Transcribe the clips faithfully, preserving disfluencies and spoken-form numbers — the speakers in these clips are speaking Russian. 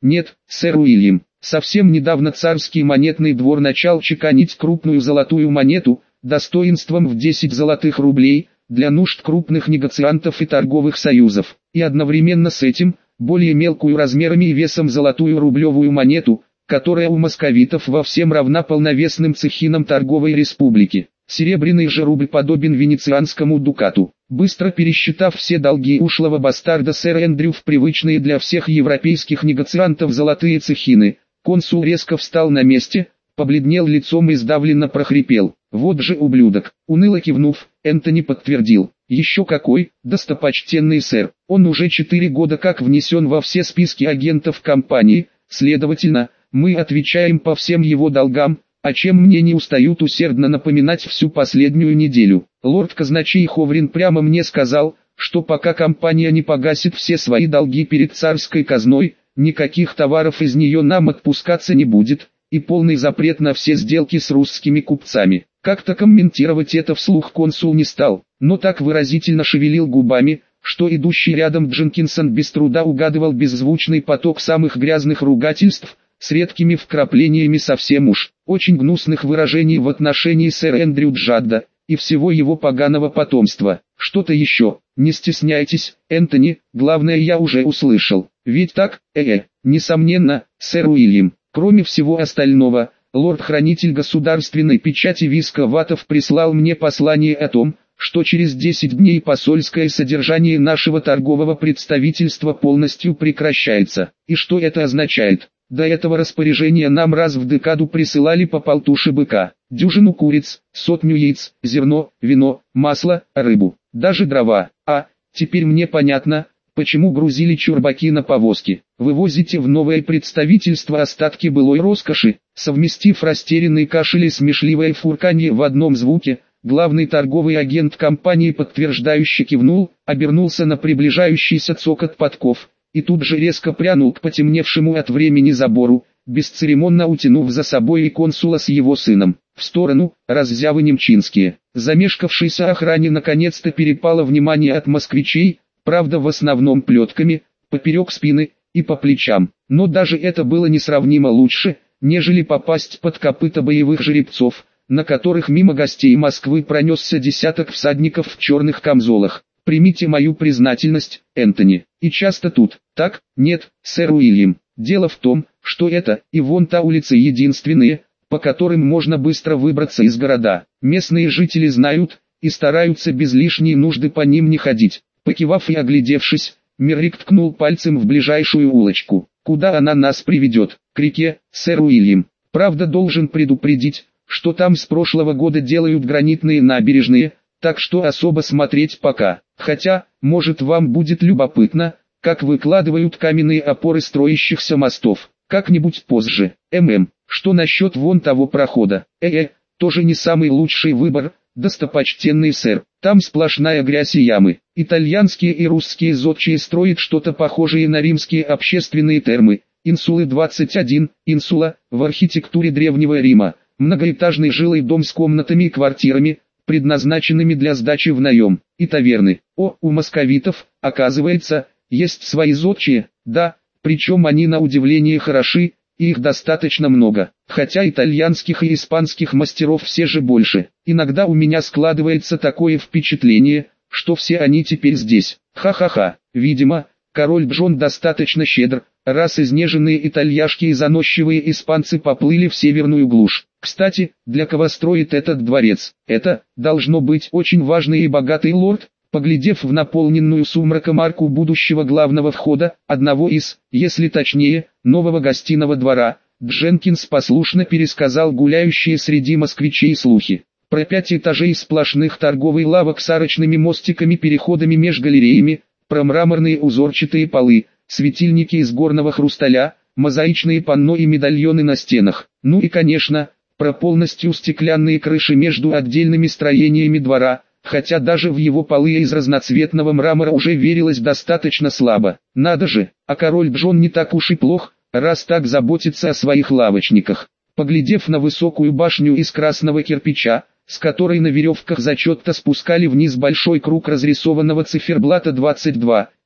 Нет, сэр Уильям, совсем недавно царский монетный двор начал чеканить крупную золотую монету, достоинством в десять золотых рублей, для нужд крупных негациантов и торговых союзов, и одновременно с этим, более мелкую размерами и весом золотую рублевую монету, которая у московитов во всем равна полновесным цехинам торговой республики. Серебряный же рубль подобен венецианскому дукату. Быстро пересчитав все долги ушлого бастарда сэра Эндрю в привычные для всех европейских негациантов золотые цехины, консул резко встал на месте, побледнел лицом и сдавленно прохрипел: «Вот же ублюдок!» Уныло кивнув, Энтони подтвердил: «Еще какой, достопочтенный сэр, он уже четыре года как внесен во все списки агентов компании, следовательно, мы отвечаем по всем его долгам, о чем мне не устают усердно напоминать всю последнюю неделю. Лорд-казначей Ховрин прямо мне сказал, что пока компания не погасит все свои долги перед царской казной, никаких товаров из нее нам отпускаться не будет, и полный запрет на все сделки с русскими купцами». Как-то комментировать это вслух консул не стал, но так выразительно шевелил губами, что идущий рядом Дженкинсон без труда угадывал беззвучный поток самых грязных ругательств, с редкими вкраплениями совсем уж очень гнусных выражений в отношении сэра Эндрю Джадда и всего его поганого потомства. Что-то еще, не стесняйтесь, Энтони, главное я уже услышал. Ведь так, э-э, несомненно, сэр Уильям. Кроме всего остального, лорд-хранитель государственной печати Виска Ватов прислал мне послание о том, что через десять дней посольское содержание нашего торгового представительства полностью прекращается. И что это означает? До этого распоряжения нам раз в декаду присылали по полтуши быка, дюжину куриц, сотню яиц, зерно, вино, масло, рыбу, даже дрова. А, теперь мне понятно, почему грузили чурбаки на повозки. Вывозите в новое представительство остатки былой роскоши, совместив растерянный кашель и смешливое фурканье в одном звуке. Главный торговый агент компании подтверждающе кивнул, обернулся на приближающийся цокот подков, и тут же резко прянул к потемневшему от времени забору, бесцеремонно утянув за собой и консула с его сыном. В сторону, раззявы немчинские. Замешкавшейся охране наконец-то перепало внимание от москвичей, правда в основном плетками, поперек спины и по плечам. Но даже это было несравнимо лучше, нежели попасть под копыта боевых жеребцов, на которых мимо гостей Москвы пронесся десяток всадников в черных камзолах. Примите мою признательность, Энтони. И часто тут, так? Нет, сэр Уильям. Дело в том, что это и вон та улица единственные, по которым можно быстро выбраться из города. Местные жители знают и стараются без лишней нужды по ним не ходить. Покивав и оглядевшись, Меррик ткнул пальцем в ближайшую улочку. Куда она нас приведет? К реке, сэр Уильям. Правда, должен предупредить, что там с прошлого года делают гранитные набережные, так что особо смотреть пока. Хотя, может вам будет любопытно, как выкладывают каменные опоры строящихся мостов. Как-нибудь позже. ММ, что насчет вон того прохода? Э-э, тоже не самый лучший выбор, достопочтенный сэр. Там сплошная грязь и ямы. Итальянские и русские зодчие строят что-то похожее на римские общественные термы. Инсулы двадцать один, инсула, в архитектуре Древнего Рима. Многоэтажный жилой дом с комнатами и квартирами, предназначенными для сдачи в наем, и таверны. О, у московитов, оказывается, есть свои зодчие, да, причем они на удивление хороши, и их достаточно много. Хотя итальянских и испанских мастеров все же больше. Иногда у меня складывается такое впечатление, что все они теперь здесь. Ха-ха-ха, видимо, король Джон достаточно щедр, раз изнеженные итальяшки и заносчивые испанцы поплыли в северную глушь. Кстати, для кого строит этот дворец? Это, должно быть, очень важный и богатый лорд. Поглядев в наполненную сумраком арку будущего главного входа, одного из, если точнее, нового гостиного двора, Дженкинс послушно пересказал гуляющие среди москвичей слухи. Про пять этажей сплошных торговых лавок с арочными мостиками, переходами меж галереями, про мраморные узорчатые полы, светильники из горного хрусталя, мозаичные панно и медальоны на стенах. Ну и конечно, про полностью стеклянные крыши между отдельными строениями двора, хотя даже в его полы из разноцветного мрамора уже верилось достаточно слабо. Надо же, а король Джон не так уж и плох, раз так заботится о своих лавочниках. Поглядев на высокую башню из красного кирпича, с которой на веревках зачетно спускали вниз большой круг разрисованного циферблата двадцать два,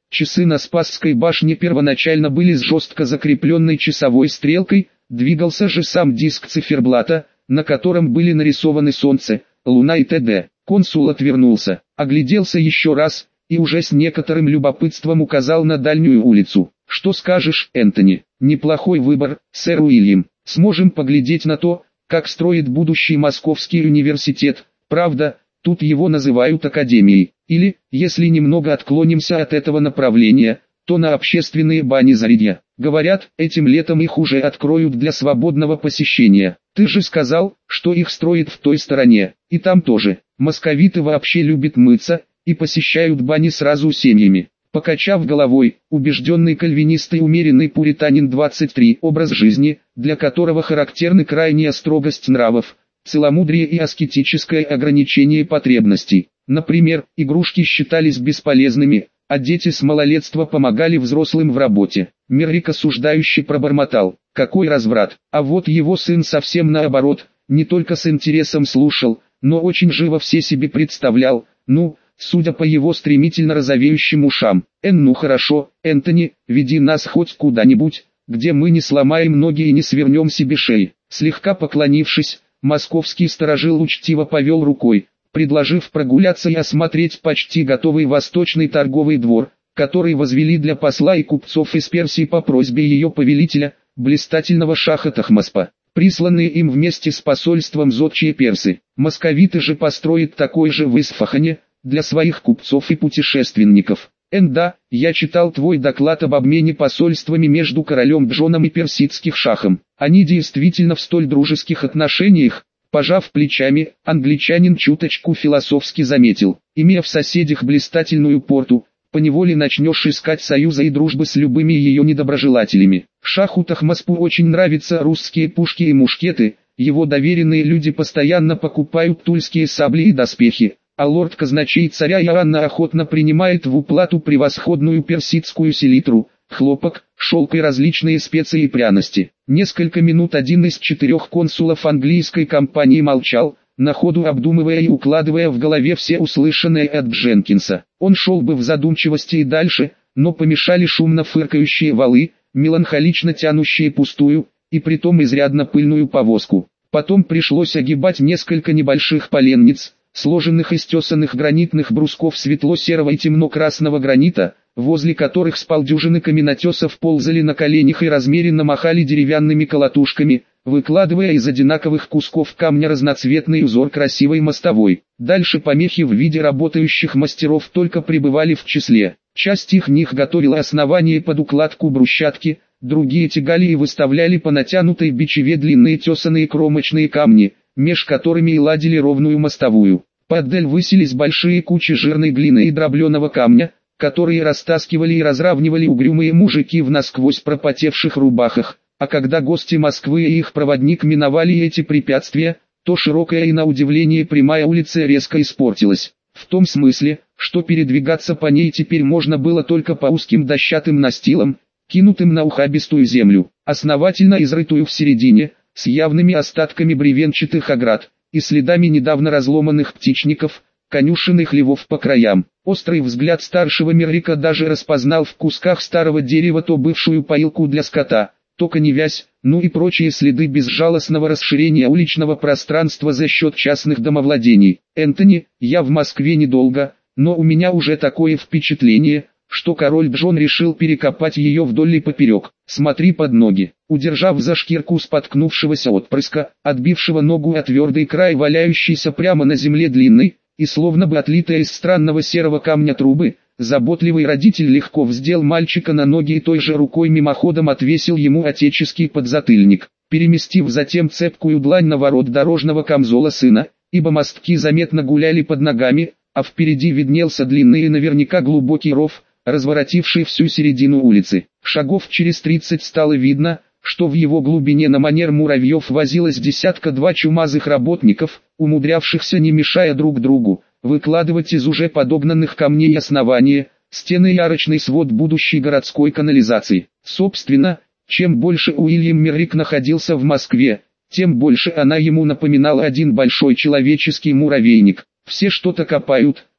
Часы на Спасской башне первоначально были с жестко закрепленной часовой стрелкой, двигался же сам диск циферблата, на котором были нарисованы солнце, луна и т.д. Консул отвернулся, огляделся еще раз, и уже с некоторым любопытством указал на дальнюю улицу. «Что скажешь, Энтони? Неплохой выбор, сэр Уильям. Сможем поглядеть на то, как строит будущий Московский университет. Правда, тут его называют академией. Или, если немного отклонимся от этого направления, то на общественные бани Зарядья. Говорят, этим летом их уже откроют для свободного посещения. Ты же сказал, что их строят в той стороне, и там тоже. Московиты вообще любят мыться, и посещают бани сразу семьями». Покачав головой, убежденный кальвинист и умеренный пуританин двадцать три, образ жизни, для которого характерны крайняя строгость нравов, целомудрие и аскетическое ограничение потребностей. Например, игрушки считались бесполезными, а дети с малолетства помогали взрослым в работе. Меррик осуждающе пробормотал: «Какой разврат!» А вот его сын совсем наоборот, не только с интересом слушал, но очень живо все себе представлял, ну, судя по его стремительно розовеющим ушам. «Эн, ну хорошо, Энтони, веди нас хоть куда-нибудь, где мы не сломаем ноги и не свернем себе шеи». Слегка поклонившись, московский сторожил учтиво повел рукой, предложив прогуляться и осмотреть почти готовый восточный торговый двор, который возвели для посла и купцов из Персии по просьбе ее повелителя, блистательного шаха Тахмаспа, присланные им вместе с посольством зодчие персы. Московиты же построят такой же в Исфахане, для своих купцов и путешественников. Энда, я читал твой доклад об обмене посольствами между королем Джоном и персидских шахом. Они действительно в столь дружеских отношениях? Пожав плечами, англичанин чуточку философски заметил: имея в соседях блистательную порту, поневоле начнешь искать союза и дружбы с любыми ее недоброжелателями. Шаху Тахмаспу очень нравятся русские пушки и мушкеты, его доверенные люди постоянно покупают тульские сабли и доспехи, а лорд-казначей царя Иоанна охотно принимает в уплату превосходную персидскую селитру, хлопок, шелк и различные специи и пряности. Несколько минут один из четырех консулов английской компании молчал, на ходу обдумывая и укладывая в голове все услышанное от Дженкинса. Он шел бы в задумчивости и дальше, но помешали шумно фыркающие валы, меланхолично тянущие пустую, и притом изрядно пыльную повозку. Потом пришлось огибать несколько небольших поленниц, сложенных из тесанных гранитных брусков светло-серого и темно-красного гранита, возле которых с полдюжины каменотесов ползали на коленях и размеренно махали деревянными колотушками, выкладывая из одинаковых кусков камня разноцветный узор красивой мостовой. Дальше помехи в виде работающих мастеров только пребывали в числе. Часть их них готовила основание под укладку брусчатки, другие тягали и выставляли по натянутой бичеве длинные тесаные кромочные камни, меж которыми и ладили ровную мостовую. Подаль высились большие кучи жирной глины и дробленого камня, которые растаскивали и разравнивали угрюмые мужики в насквозь пропотевших рубахах. А когда гости Москвы и их проводник миновали эти препятствия, то широкая и на удивление прямая улица резко испортилась. В том смысле, что передвигаться по ней теперь можно было только по узким дощатым настилам, кинутым на ухабистую землю, основательно изрытую в середине, с явными остатками бревенчатых оград, и следами недавно разломанных птичников, конюшен и хлевов по краям. Острый взгляд старшего Меррика даже распознал в кусках старого дерева то бывшую поилку для скота, то коневязь, ну и прочие следы безжалостного расширения уличного пространства за счет частных домовладений. «Энтони, я в Москве недолго, но у меня уже такое впечатление, что король Джон решил перекопать ее вдоль и поперек. Смотри под ноги». Удержав за шкирку споткнувшегося отпрыска, отбившего ногу от твердый край валяющейся прямо на земле длинной, и словно бы отлитая из странного серого камня трубы, заботливый родитель легко вздел мальчика на ноги и той же рукой мимоходом отвесил ему отеческий подзатыльник, переместив затем цепкую длань на ворот дорожного камзола сына, ибо мостки заметно гуляли под ногами, а впереди виднелся длинный и наверняка глубокий ров, разворотивший всю середину улицы. Шагов через тридцать стало видно, что в его глубине на манер муравьев возилось десятка-два чумазых работников, умудрявшихся не мешая друг другу, выкладывать из уже подогнанных камней основания, стены и арочный свод будущей городской канализации. Собственно, чем больше Уильям Меррик находился в Москве, тем больше она ему напоминала один большой человеческий муравейник. Все что-то копают,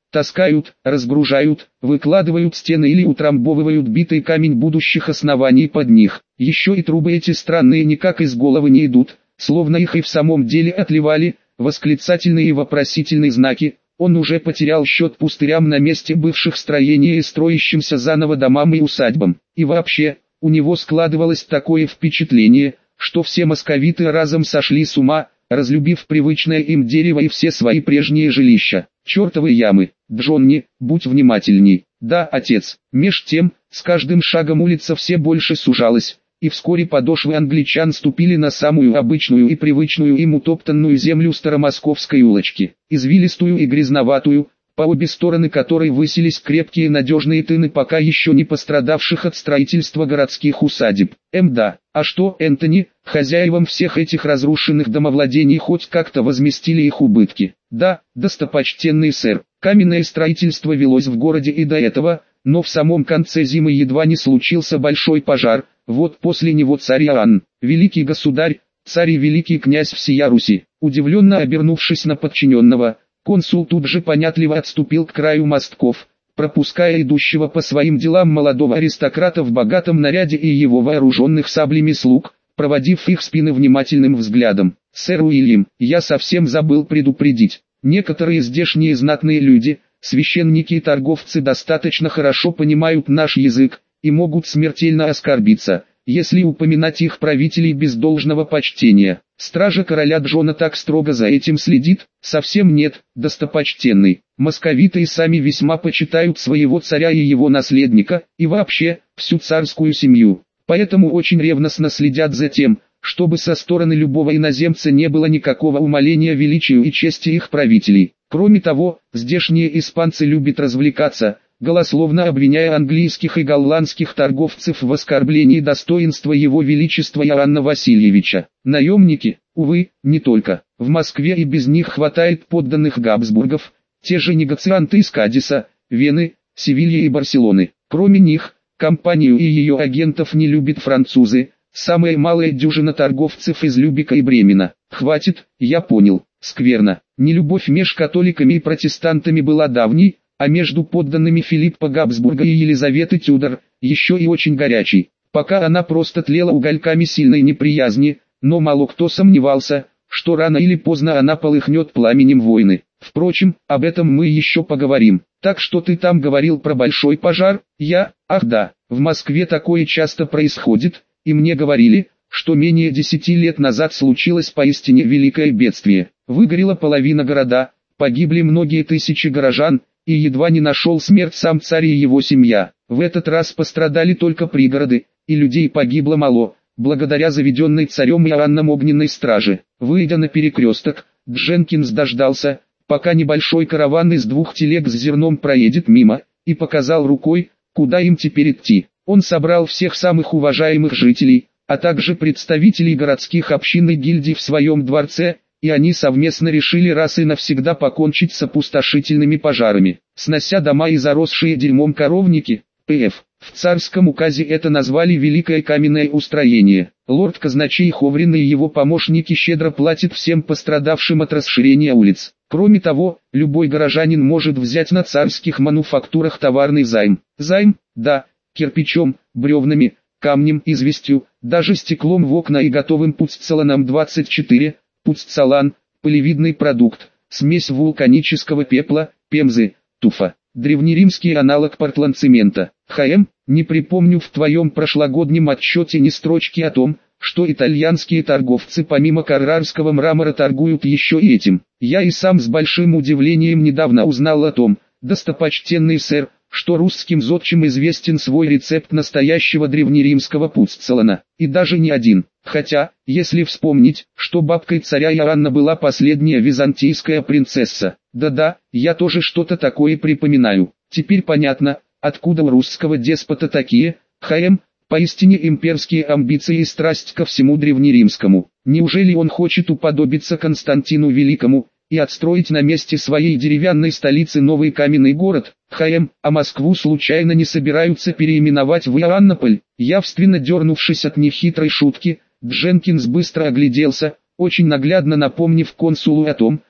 таскают, разгружают, выкладывают стены или утрамбовывают битый камень будущих оснований под них. Еще и трубы эти странные никак из головы не идут, словно их и в самом деле отливали, восклицательные и вопросительные знаки. Он уже потерял счет пустырям на месте бывших строений и строящимся заново домам и усадьбам. И вообще, у него складывалось такое впечатление, что все московиты разом сошли с ума, разлюбив привычное им дерево и все свои прежние жилища. Чертовы ямы. Джонни, будь внимательней. Да, отец. Меж тем, с каждым шагом улица все больше сужалась, и вскоре подошвы англичан ступили на самую обычную и привычную им утоптанную землю старомосковской улочки, извилистую и грязноватую, по обе стороны которой высились крепкие надежные тыны пока еще не пострадавших от строительства городских усадеб. Мда, а что, Энтони, хозяевам всех этих разрушенных домовладений хоть как-то возместили их убытки? Да, достопочтенный сэр, каменное строительство велось в городе и до этого, но в самом конце зимы едва не случился большой пожар. Вот после него царь Иоанн, великий государь, царь и великий князь всея Руси, удивленно обернувшись на подчиненного, консул тут же понятливо отступил к краю мостков, пропуская идущего по своим делам молодого аристократа в богатом наряде и его вооруженных саблями слуг, проводив их спины внимательным взглядом. «Сэр Уильям, я совсем забыл предупредить, некоторые здешние знатные люди, священники и торговцы достаточно хорошо понимают наш язык, и могут смертельно оскорбиться, если упоминать их правителей без должного почтения. Стража короля Джона так строго за этим следит? Совсем нет, достопочтенный. Московиты и сами весьма почитают своего царя и его наследника, и вообще, всю царскую семью. Поэтому очень ревностно следят за тем, чтобы со стороны любого иноземца не было никакого умаления величию и чести их правителей. Кроме того, здешние испанцы любят развлекаться, голословно обвиняя английских и голландских торговцев в оскорблении достоинства его величества Иоанна Васильевича. Наемники, увы, не только. В Москве и без них хватает подданных Габсбургов, те же негацианты из Кадиса, Вены, Севильи и Барселоны. Кроме них, компанию и ее агентов не любят французы, самая малая дюжина торговцев из Любека и Бремена. Хватит, я понял, скверно. Нелюбовь меж католиками и протестантами была давней, а между подданными Филиппа Габсбурга и Елизаветы Тюдор, еще и очень горячий. Пока она просто тлела угольками сильной неприязни, но мало кто сомневался, что рано или поздно она полыхнет пламенем войны. Впрочем, об этом мы еще поговорим. Так что ты там говорил про большой пожар? Я, ах да, в Москве такое часто происходит, и мне говорили, что менее десяти лет назад случилось поистине великое бедствие. Выгорела половина города, погибли многие тысячи горожан, и едва не нашел смерть сам царь и его семья. В этот раз пострадали только пригороды, и людей погибло мало, благодаря заведенной царем Иоанном огненной страже. Выйдя на перекресток, Дженкинс дождался, пока небольшой караван из двух телег с зерном проедет мимо, и показал рукой, куда им теперь идти. Он собрал всех самых уважаемых жителей, а также представителей городских общин и гильдий в своем дворце, и они совместно решили раз и навсегда покончить с опустошительными пожарами, снося дома и заросшие дерьмом коровники. П.Ф. В царском указе это назвали «Великое каменное устроение». Лорд-казначей Ховрин и его помощники щедро платят всем пострадавшим от расширения улиц. Кроме того, любой горожанин может взять на царских мануфактурах товарный займ. Займ, да, кирпичом, бревнами, камнем, известью, даже стеклом в окна и готовым пуццаланом двадцать четыре. Пуццалан, пылевидный продукт, смесь вулканического пепла, пемзы, туфа. Древнеримский аналог портландцемента. ХМ, не припомню в твоем прошлогоднем отчете ни строчки о том, что итальянские торговцы помимо каррарского мрамора торгуют еще и этим. Я и сам с большим удивлением недавно узнал о том, достопочтенный сэр, что русским зодчим известен свой рецепт настоящего древнеримского пуццалана, и даже не один. Хотя, если вспомнить, что бабкой царя Иоанна была последняя византийская принцесса, да-да, я тоже что-то такое припоминаю. Теперь понятно, откуда у русского деспота такие, ХМ, поистине имперские амбиции и страсть ко всему древнеримскому. Неужели он хочет уподобиться Константину Великому и отстроить на месте своей деревянной столицы новый каменный город? ХМ, а Москву случайно не собираются переименовать в Иоаннополь? Явственно дернувшись от нехитрой шутки, Дженкинс быстро огляделся, очень наглядно напомнив консулу о том,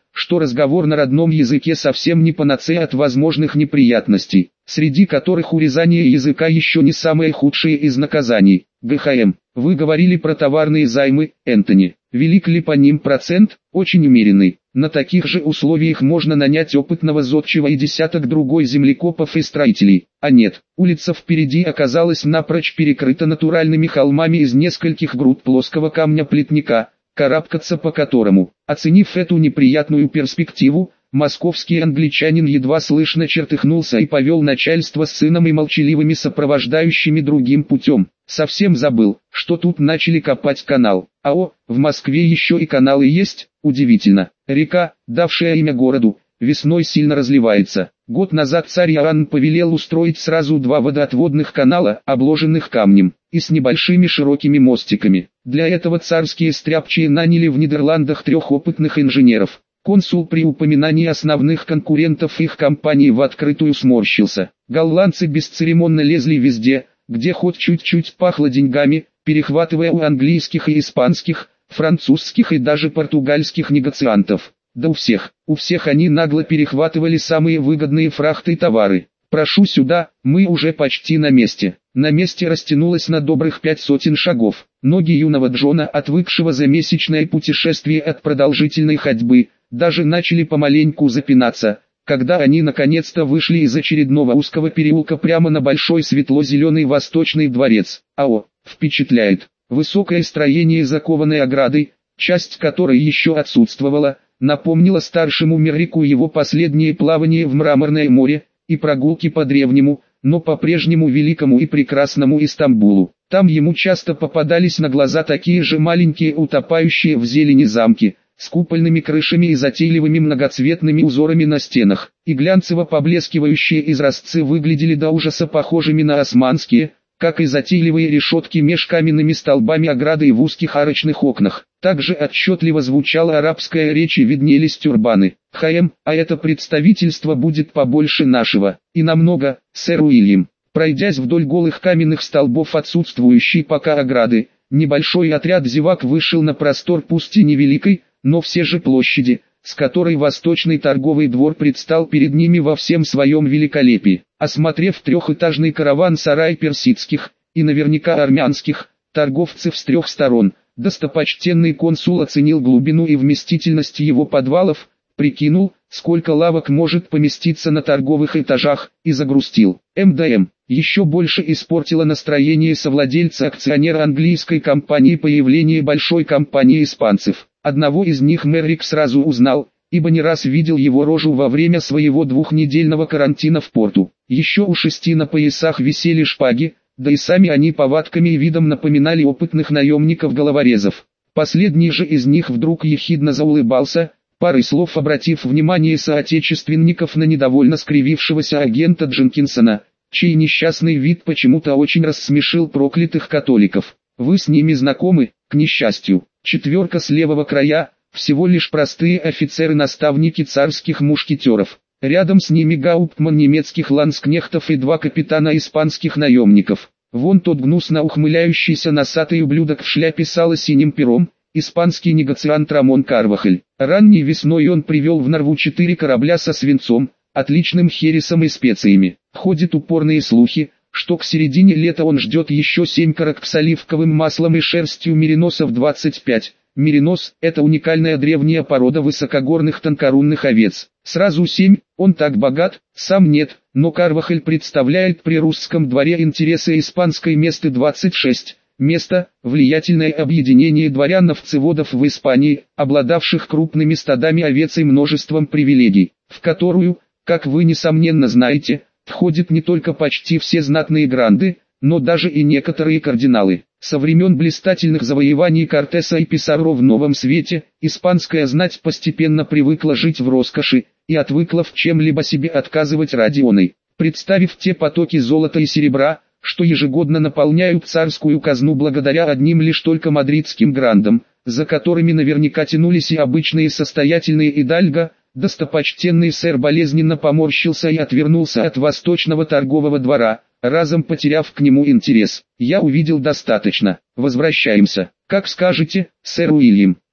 что разговор на родном языке совсем не панацея от возможных неприятностей, среди которых урезание языка еще не самое худшее из наказаний. ГХМ. Вы говорили про товарные займы, Энтони. Велик ли по ним процент? Очень умеренный. На таких же условиях можно нанять опытного зодчего и десяток другой землекопов и строителей. А нет, улица впереди оказалась напрочь перекрыта натуральными холмами из нескольких груд плоского камня-плетника, карабкаться по которому, оценив эту неприятную перспективу, московский англичанин едва слышно чертыхнулся и повел начальство с сыном и молчаливыми сопровождающими другим путем. Совсем забыл, что тут начали копать канал. А о, в Москве еще и каналы есть? Удивительно. Река, давшая имя городу, весной сильно разливается. Год назад царь Иоанн повелел устроить сразу два водоотводных канала, обложенных камнем, и с небольшими широкими мостиками. Для этого царские стряпчие наняли в Нидерландах трех опытных инженеров. Консул при упоминании основных конкурентов их компании в открытую сморщился. Голландцы бесцеремонно лезли везде, где хоть чуть-чуть пахло деньгами, перехватывая у английских и испанских, французских и даже португальских негациантов. Да у всех, у всех они нагло перехватывали самые выгодные фрахты и товары. «Прошу сюда, мы уже почти на месте». На месте растянулось на добрых пять сотен шагов. Ноги юного Джона, отвыкшего за месячное путешествие от продолжительной ходьбы, даже начали помаленьку запинаться, когда они наконец-то вышли из очередного узкого переулка прямо на большой светло-зеленый восточный дворец. Ао, впечатляет. Высокое строение, закованной оградой, часть которой еще отсутствовала, напомнило старшему Меррику его последнее плавание в Мраморное море и прогулки по древнему, но по-прежнему великому и прекрасному Истамбулу. Там ему часто попадались на глаза такие же маленькие утопающие в зелени замки, с купольными крышами и затейливыми многоцветными узорами на стенах, и глянцево поблескивающие изразцы выглядели до ужаса похожими на османские, как и затейливые решетки меж каменными столбами ограды и в узких арочных окнах. Также отчетливо звучала арабская речь и виднелись тюрбаны. «ХМ, а это представительство будет побольше нашего, и намного, сэр Уильям». Пройдясь вдоль голых каменных столбов отсутствующей пока ограды, небольшой отряд зевак вышел на простор пусть и невеликой, но все же площади, с которой восточный торговый двор предстал перед ними во всем своем великолепии. Осмотрев трехэтажный караван-сарай персидских, и наверняка армянских, торговцев с трех сторон, достопочтенный консул оценил глубину и вместительность его подвалов, прикинул, сколько лавок может поместиться на торговых этажах, и загрустил. МДМ еще больше испортило настроение совладельца-акционера английской компании появление большой компании испанцев. Одного из них Меррик сразу узнал, ибо не раз видел его рожу во время своего двухнедельного карантина в порту. Еще у шести на поясах висели шпаги, да и сами они повадками и видом напоминали опытных наемников-головорезов. Последний же из них вдруг ехидно заулыбался, парой слов обратив внимание соотечественников на недовольно скривившегося агента Дженкинсона, чей несчастный вид почему-то очень рассмешил проклятых католиков. «Вы с ними знакомы, к несчастью». Четверка с левого края, всего лишь простые офицеры-наставники царских мушкетеров. Рядом с ними гауптман немецких ланскнехтов и два капитана испанских наемников. Вон тот гнусно ухмыляющийся носатый ублюдок в шляпе сала синим пером, испанский негациант Рамон Карвахаль. Ранней весной он привел в Нарву четыре корабля со свинцом, отличным хересом и специями. Ходят упорные слухи, что к середине лета он ждет еще семь карак с оливковым маслом и шерстью мериносов двадцать пять. Меринос – это уникальная древняя порода высокогорных тонкорунных овец. Сразу семь, он так богат, сам нет, но Карвахаль представляет при русском дворе интересы испанской месты двадцать шесть. Место – влиятельное объединение дворян-овцеводов в Испании, обладавших крупными стадами овец и множеством привилегий, в которую, как вы несомненно знаете, входят не только почти все знатные гранды, но даже и некоторые кардиналы. Со времен блистательных завоеваний Кортеса и Писаро в Новом Свете, испанская знать постепенно привыкла жить в роскоши, и отвыкла в чем-либо себе отказывать ради оной. Представив те потоки золота и серебра, что ежегодно наполняют царскую казну благодаря одним лишь только мадридским грандам, за которыми наверняка тянулись и обычные состоятельные идальго, достопочтенный сэр болезненно поморщился и отвернулся от восточного торгового двора, разом потеряв к нему интерес. «Я увидел достаточно. Возвращаемся». «Как скажете, сэр Уильям».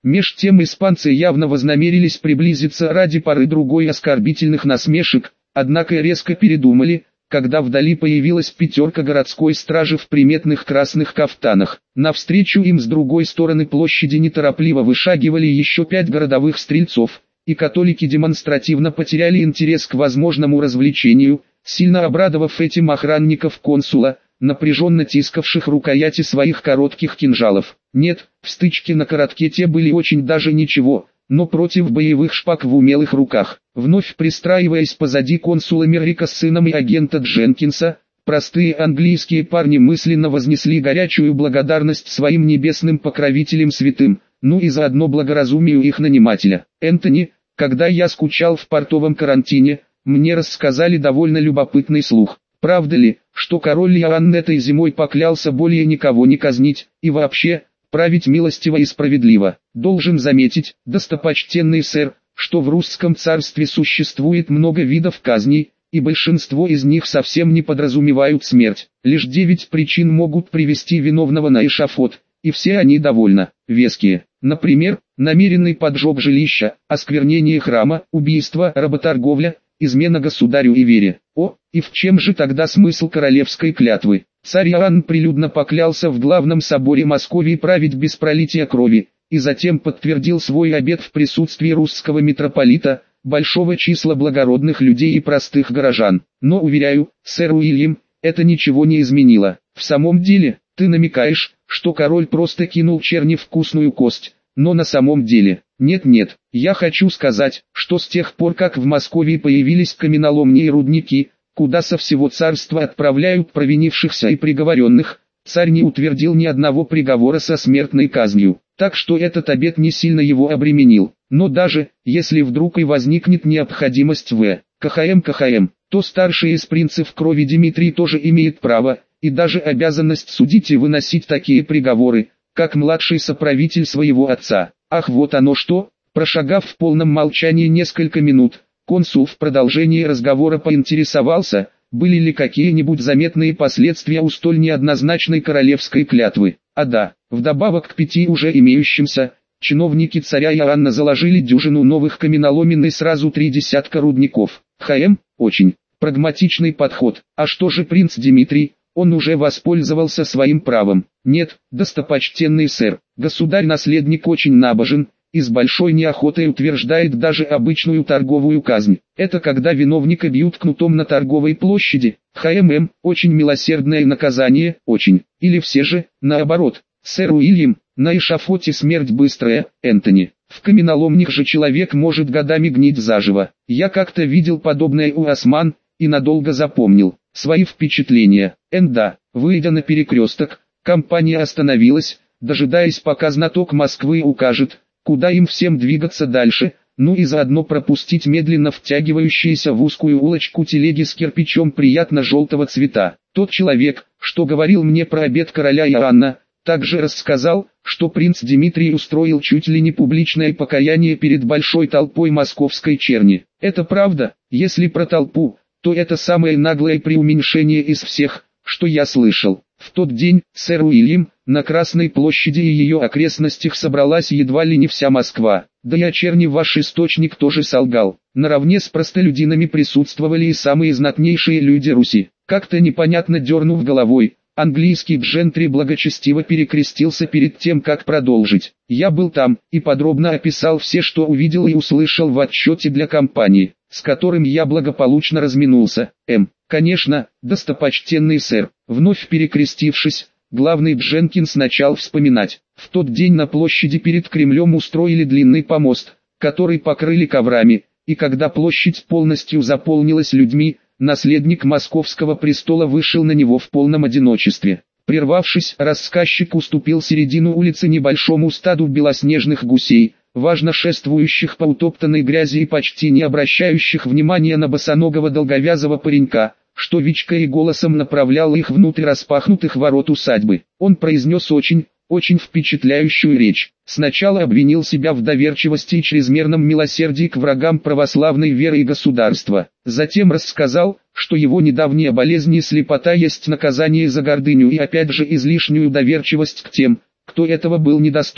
Меж тем испанцы явно вознамерились приблизиться ради пары другой оскорбительных насмешек, однако резко передумали, когда вдали появилась пятерка городской стражи в приметных красных кафтанах. Навстречу им с другой стороны площади неторопливо вышагивали еще пять городовых стрельцов, и католики демонстративно потеряли интерес к возможному развлечению, сильно обрадовав этим охранников консула, напряженно тискавших рукояти своих коротких кинжалов. Нет, в стычке на коротке те были очень даже ничего, но против боевых шпаг в умелых руках. Вновь пристраиваясь позади консула Меррика с сыном и агента Дженкинса, простые английские парни мысленно вознесли горячую благодарность своим небесным покровителям святым, ну и заодно благоразумию их нанимателя. Энтони, когда я скучал в портовом карантине, мне рассказали довольно любопытный слух. Правда ли, что король Иоанн этой зимой поклялся более никого не казнить, и вообще, править милостиво и справедливо? Должен заметить, достопочтенный сэр, что в русском царстве существует много видов казней, и большинство из них совсем не подразумевают смерть. Лишь девять причин могут привести виновного на эшафот, и все они довольно веские. Например, намеренный поджог жилища, осквернение храма, убийство, работорговля, измена государю и вере. О, и в чем же тогда смысл королевской клятвы? Царь Иоанн прилюдно поклялся в главном соборе Московии править без пролития крови, и затем подтвердил свой обет в присутствии русского митрополита, большого числа благородных людей и простых горожан. Но, уверяю, сэр Уильям, это ничего не изменило. В самом деле, ты намекаешь, что король просто кинул черни вкусную кость, но на самом деле, нет-нет, я хочу сказать, что с тех пор как в Москве появились каменоломни и рудники, куда со всего царства отправляют провинившихся и приговоренных, царь не утвердил ни одного приговора со смертной казнью, так что этот обет не сильно его обременил. Но даже, если вдруг и возникнет необходимость в КХМ КХМ, то старший из принцев крови Дмитрий тоже имеет право, и даже обязанность судить и выносить такие приговоры, как младший соправитель своего отца. Ах, вот оно что! Прошагав в полном молчании несколько минут, консул в продолжении разговора поинтересовался, были ли какие-нибудь заметные последствия у столь неоднозначной королевской клятвы. А да, вдобавок к пяти уже имеющимся, чиновники царя Иоанна заложили дюжину новых каменоломен и сразу три десятка рудников. ХМ, очень прагматичный подход. А что же принц Дмитрий? Он уже воспользовался своим правом. Нет, достопочтенный сэр, государь-наследник очень набожен, и с большой неохотой утверждает даже обычную торговую казнь. Это когда виновника бьют кнутом на торговой площади. ХММ, очень милосердное наказание, очень. Или все же, наоборот, сэр Уильям, на эшафоте смерть быстрая, Энтони. В каменоломнях же человек может годами гнить заживо. Я как-то видел подобное у осман, и надолго запомнил свои впечатления. Энда, выйдя на перекресток, компания остановилась, дожидаясь пока знаток Москвы укажет, куда им всем двигаться дальше, ну и заодно пропустить медленно втягивающиеся в узкую улочку телеги с кирпичом приятно желтого цвета. Тот человек, что говорил мне про обет короля Иоанна, также рассказал, что принц Дмитрий устроил чуть ли не публичное покаяние перед большой толпой московской черни. Это правда? Если про толпу, то это самое наглое преуменьшение из всех, что я слышал. В тот день, сэр Уильям, на Красной площади и ее окрестностях собралась едва ли не вся Москва. Да и о черни ваш источник тоже солгал. Наравне с простолюдинами присутствовали и самые знатнейшие люди Руси. Как-то непонятно дернув головой, английский джентри благочестиво перекрестился перед тем, как продолжить. Я был там, и подробно описал все, что увидел и услышал в отчете для компании, с которым я благополучно разминулся. М. Конечно, достопочтенный сэр, вновь перекрестившись, главный Дженкинс начал вспоминать. В тот день на площади перед Кремлем устроили длинный помост, который покрыли коврами, и когда площадь полностью заполнилась людьми, наследник московского престола вышел на него в полном одиночестве. Прервавшись, рассказчик уступил середину улицы небольшому стаду белоснежных гусей, важно шествующих по утоптанной грязи и почти не обращающих внимания на босоногого долговязого паренька, что вичкой и голосом направлял их внутрь распахнутых ворот усадьбы. Он произнес очень, очень впечатляющую речь. Сначала обвинил себя в доверчивости и чрезмерном милосердии к врагам православной веры и государства. Затем рассказал, что его недавняя болезнь и слепота есть наказание за гордыню и опять же излишнюю доверчивость к тем, кто этого был недостоин.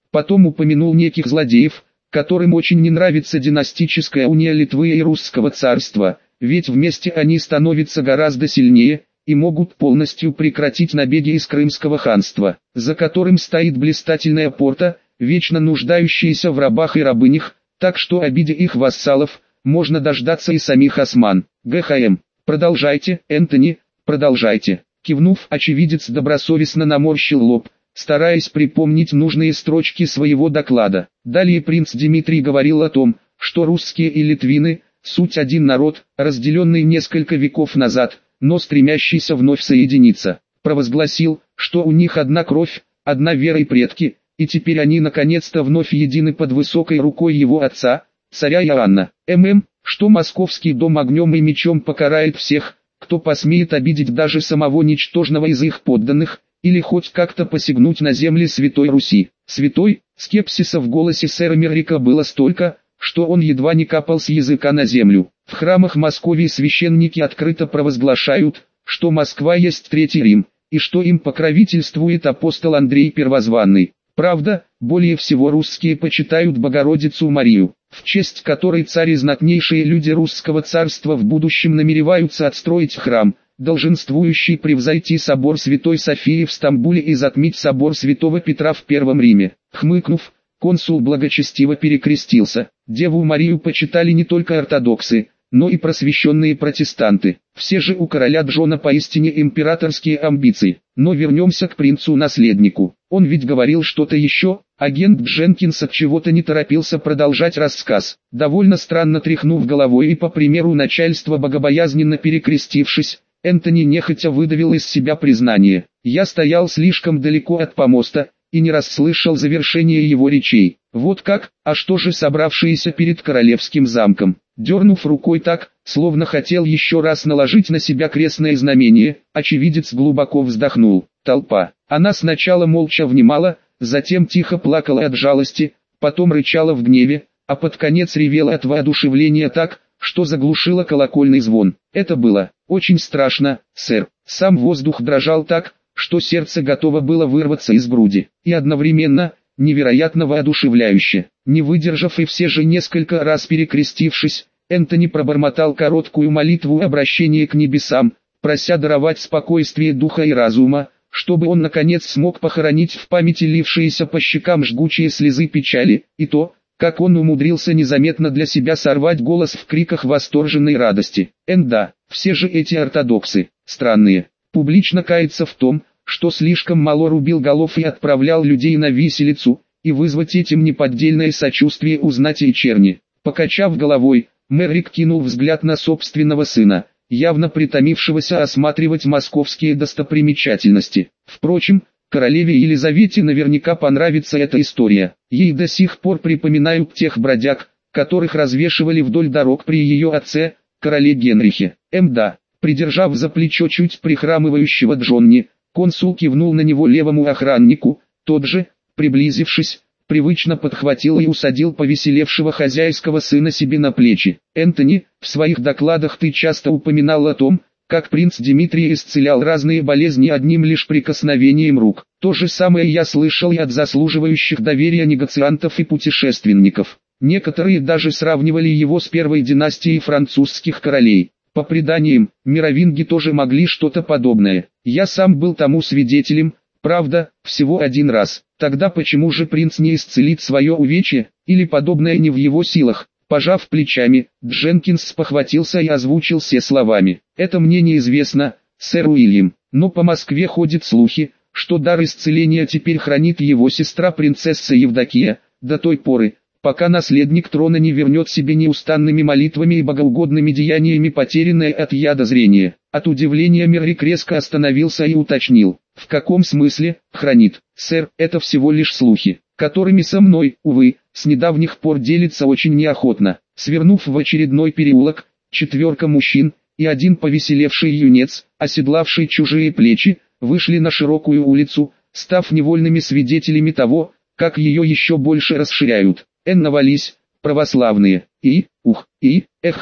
Потом упомянул неких злодеев, которым очень не нравится династическая уния Литвы и Русского царства, ведь вместе они становятся гораздо сильнее и могут полностью прекратить набеги из Крымского ханства, за которым стоит блистательная порта, вечно нуждающаяся в рабах и рабынях, так что обиде их вассалов можно дождаться и самих осман. ГХМ. Продолжайте, Энтони, продолжайте. Кивнув, очевидец добросовестно наморщил лоб, стараясь припомнить нужные строчки своего доклада. Далее принц Дмитрий говорил о том, что русские и литвины – суть один народ, разделенный несколько веков назад, но стремящийся вновь соединиться. Провозгласил, что у них одна кровь, одна вера и предки, и теперь они наконец-то вновь едины под высокой рукой его отца, царя Иоанна. ММ, что московский дом огнем и мечом покарает всех, кто посмеет обидеть даже самого ничтожного из их подданных, или хоть как-то посягнуть на земли Святой Руси. Святой, скепсиса в голосе сэра Меррика было столько, что он едва не капал с языка на землю. В храмах Московии священники открыто провозглашают, что Москва есть Третий Рим, и что им покровительствует апостол Андрей Первозванный. Правда, более всего русские почитают Богородицу Марию, в честь которой царь и знатнейшие люди русского царства в будущем намереваются отстроить храм, долженствующий превзойти собор Святой Софии в Стамбуле и затмить собор Святого Петра в Первом Риме. Хмыкнув, консул благочестиво перекрестился. Деву Марию почитали не только ортодоксы, но и просвещенные протестанты. Все же у короля Джона поистине императорские амбиции. Но вернемся к принцу-наследнику. Он ведь говорил что-то еще. Агент Дженкинс от чего-то не торопился продолжать рассказ. Довольно странно тряхнув головой и по примеру начальства богобоязненно перекрестившись, Энтони нехотя выдавил из себя признание. Я стоял слишком далеко от помоста и не расслышал завершения его речей. Вот как, а что же собравшиеся перед королевским замком? Дернув рукой так, словно хотел еще раз наложить на себя крестное знамение, очевидец глубоко вздохнул. Толпа. Она сначала молча внимала, затем тихо плакала от жалости, потом рычала в гневе, а под конец ревела от воодушевления так, что заглушила колокольный звон. Это было очень страшно, сэр. Сам воздух дрожал так, что сердце готово было вырваться из груди, и одновременно невероятно воодушевляюще. Не выдержав и все же несколько раз перекрестившись, Энтони пробормотал короткую молитву обращения к небесам, прося даровать спокойствие духа и разума, чтобы он наконец смог похоронить в памяти лившиеся по щекам жгучие слезы печали, и то, как он умудрился незаметно для себя сорвать голос в криках восторженной радости. Энда, все же эти ортодоксы, странные, публично кается в том, что слишком мало рубил голов и отправлял людей на виселицу, и вызвать этим неподдельное сочувствие у знати и черни. Покачав головой, Меррик кинул взгляд на собственного сына, явно притомившегося осматривать московские достопримечательности. Впрочем, королеве Елизавете наверняка понравится эта история. Ей до сих пор припоминают тех бродяг, которых развешивали вдоль дорог при ее отце, короле Генрихе. Мда, придержав за плечо чуть прихрамывающего Джонни, консул кивнул на него левому охраннику, тот же, приблизившись, привычно подхватил и усадил повеселевшего хозяйского сына себе на плечи. Энтони, в своих докладах ты часто упоминал о том, как принц Дмитрий исцелял разные болезни одним лишь прикосновением рук. То же самое я слышал и от заслуживающих доверия негациантов и путешественников. Некоторые даже сравнивали его с первой династией французских королей. По преданиям, мировинги тоже могли что-то подобное. Я сам был тому свидетелем, правда, всего один раз. Тогда почему же принц не исцелит свое увечье, или подобное не в его силах? Пожав плечами, Дженкинс спохватился и озвучил все словами. Это мне неизвестно, сэр Уильям, но по Москве ходят слухи, что дар исцеления теперь хранит его сестра принцесса Евдокия, до той поры, пока наследник трона не вернет себе неустанными молитвами и богоугодными деяниями потерянное от яда зрение. От удивления Меррик резко остановился и уточнил. В каком смысле, хранит, сэр, это всего лишь слухи, которыми со мной, увы, с недавних пор делится очень неохотно. Свернув в очередной переулок, четверка мужчин и один повеселевший юнец, оседлавший чужие плечи, вышли на широкую улицу, став невольными свидетелями того, как ее еще больше расширяют. Эн навались, православные, и, ух, и, эха,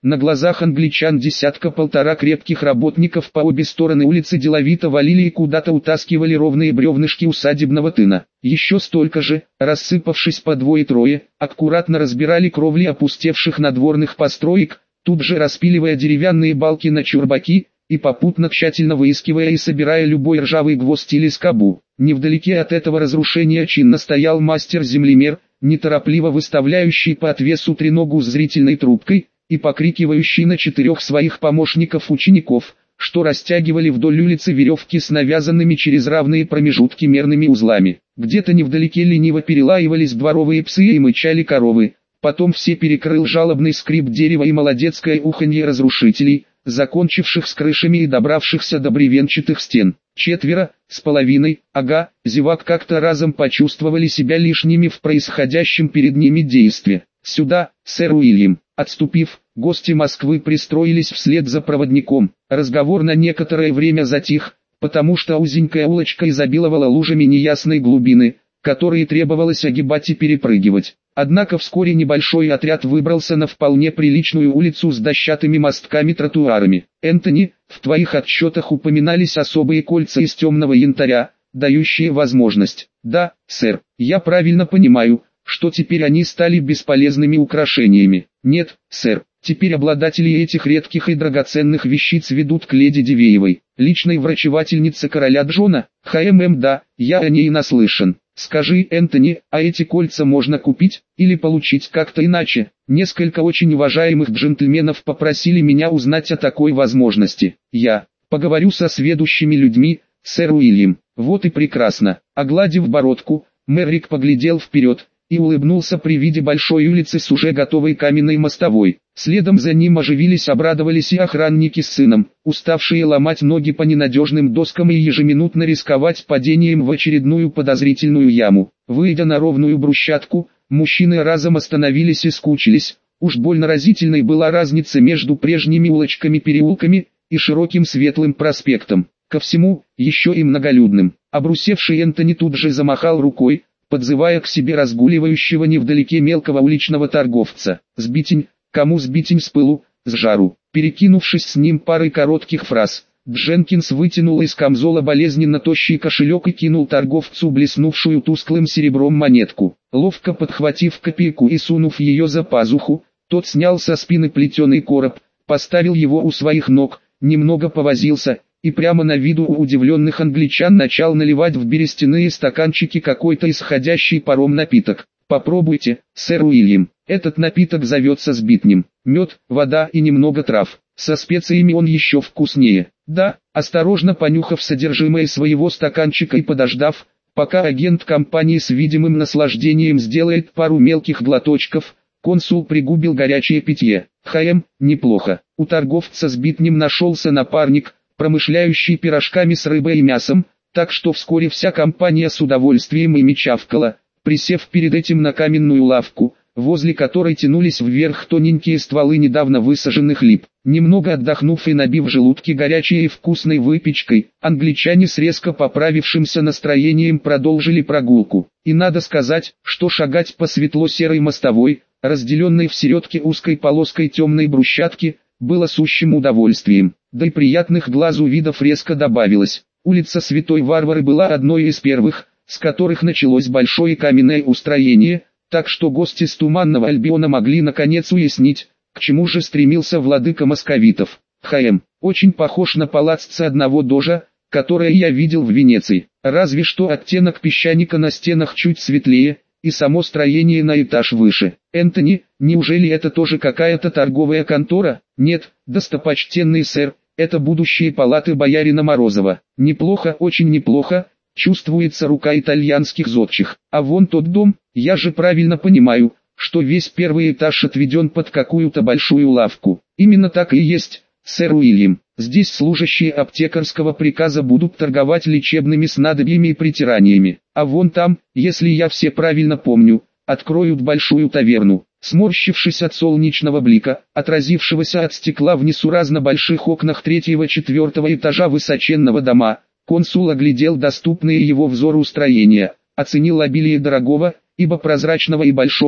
На глазах англичан десятка-полтора крепких работников по обе стороны улицы деловито валили и куда-то утаскивали ровные бревнышки усадебного тына. Еще столько же, рассыпавшись по двое-трое, аккуратно разбирали кровли опустевших надворных построек, тут же распиливая деревянные балки на чурбаки, и попутно тщательно выискивая и собирая любой ржавый гвоздь или скобу. Невдалеке от этого разрушения чинно стоял мастер-землемер, неторопливо выставляющий по отвесу треногу с зрительной трубкой, и покрикивающий на четырех своих помощников-учеников, что растягивали вдоль улицы веревки с навязанными через равные промежутки мерными узлами. Где-то невдалеке лениво перелаивались дворовые псы и мычали коровы, потом все перекрыл жалобный скрип дерева и молодецкое уханье разрушителей, закончивших с крышами и добравшихся до бревенчатых стен. Четверо, с половиной, ага, зевак как-то разом почувствовали себя лишними в происходящем перед ними действии. «Сюда, сэр Уильям!» Отступив, гости Москвы пристроились вслед за проводником. Разговор на некоторое время затих, потому что узенькая улочка изобиловала лужами неясной глубины, которые требовалось огибать и перепрыгивать. Однако вскоре небольшой отряд выбрался на вполне приличную улицу с дощатыми мостками-тротуарами. «Энтони, в твоих отчетах упоминались особые кольца из темного янтаря, дающие возможность». «Да, сэр, я правильно понимаю, что теперь они стали бесполезными украшениями». «Нет, сэр, теперь обладатели этих редких и драгоценных вещиц ведут к леди Дивеевой, личной врачевательнице короля Джона. ХММ, да, я о ней наслышан. Скажи, Энтони, а эти кольца можно купить, или получить как-то иначе?» Несколько очень уважаемых джентльменов попросили меня узнать о такой возможности. Я поговорю со сведущими людьми, сэр Уильям. Вот и прекрасно. Огладив бородку, Меррик поглядел вперед и улыбнулся при виде большой улицы с уже готовой каменной мостовой. Следом за ним оживились, обрадовались и охранники с сыном, уставшие ломать ноги по ненадежным доскам и ежеминутно рисковать падением в очередную подозрительную яму. Выйдя на ровную брусчатку, мужчины разом остановились и скучились. Уж больно разительной была разница между прежними улочками-переулками и широким светлым проспектом. Ко всему, еще и многолюдным. Обрусевший Энтони тут же замахал рукой, подзывая к себе разгуливающего невдалеке мелкого уличного торговца. «Сбитень, кому сбитень с пылу, с жару». Перекинувшись с ним парой коротких фраз, Дженкинс вытянул из камзола болезненно тощий кошелек и кинул торговцу блеснувшую тусклым серебром монетку. Ловко подхватив копейку и сунув ее за пазуху, тот снял со спины плетеный короб, поставил его у своих ног, немного повозился и прямо на виду у удивленных англичан начал наливать в берестяные стаканчики какой-то исходящий паром напиток. «Попробуйте, сэр Уильям, этот напиток зовется сбитнем. Мед, вода и немного трав. Со специями он еще вкуснее». «Да», осторожно понюхав содержимое своего стаканчика и подождав, пока агент компании с видимым наслаждением сделает пару мелких глоточков, консул пригубил горячее питье. «Хаем, неплохо». У торговца сбитнем нашелся напарник, промышляющий пирожками с рыбой и мясом, так что вскоре вся компания с удовольствием ими чавкала, присев перед этим на каменную лавку, возле которой тянулись вверх тоненькие стволы недавно высаженных лип. Немного отдохнув и набив желудки горячей и вкусной выпечкой, англичане с резко поправившимся настроением продолжили прогулку. И надо сказать, что шагать по светло-серой мостовой, разделенной в середке узкой полоской темной брусчатки, было сущим удовольствием. Да и приятных глазу видов резко добавилось. Улица Святой Варвары была одной из первых, с которых началось большое каменное устроение, так что гости с Туманного Альбиона могли наконец уяснить, к чему же стремился владыка московитов. ХМ, очень похож на палаццо одного дожа, которое я видел в Венеции, разве что оттенок песчаника на стенах чуть светлее, и само строение на этаж выше. Энтони, неужели это тоже какая-то торговая контора? Нет, достопочтенный сэр, это будущие палаты боярина Морозова. Неплохо, очень неплохо, чувствуется рука итальянских зодчих. А вон тот дом, я же правильно понимаю, что весь первый этаж отведен под какую-то большую лавку. Именно так и есть, сэр Уильям. Здесь служащие аптекарского приказа будут торговать лечебными снадобьями и притираниями. А вон там, если я все правильно помню, откроют большую таверну. Сморщившись от солнечного блика, отразившегося от стекла в несуразно больших окнах третьего-четвертого этажа высоченного дома, консул оглядел доступные его взору строения, оценил обилие дорогого, ибо прозрачного и большого,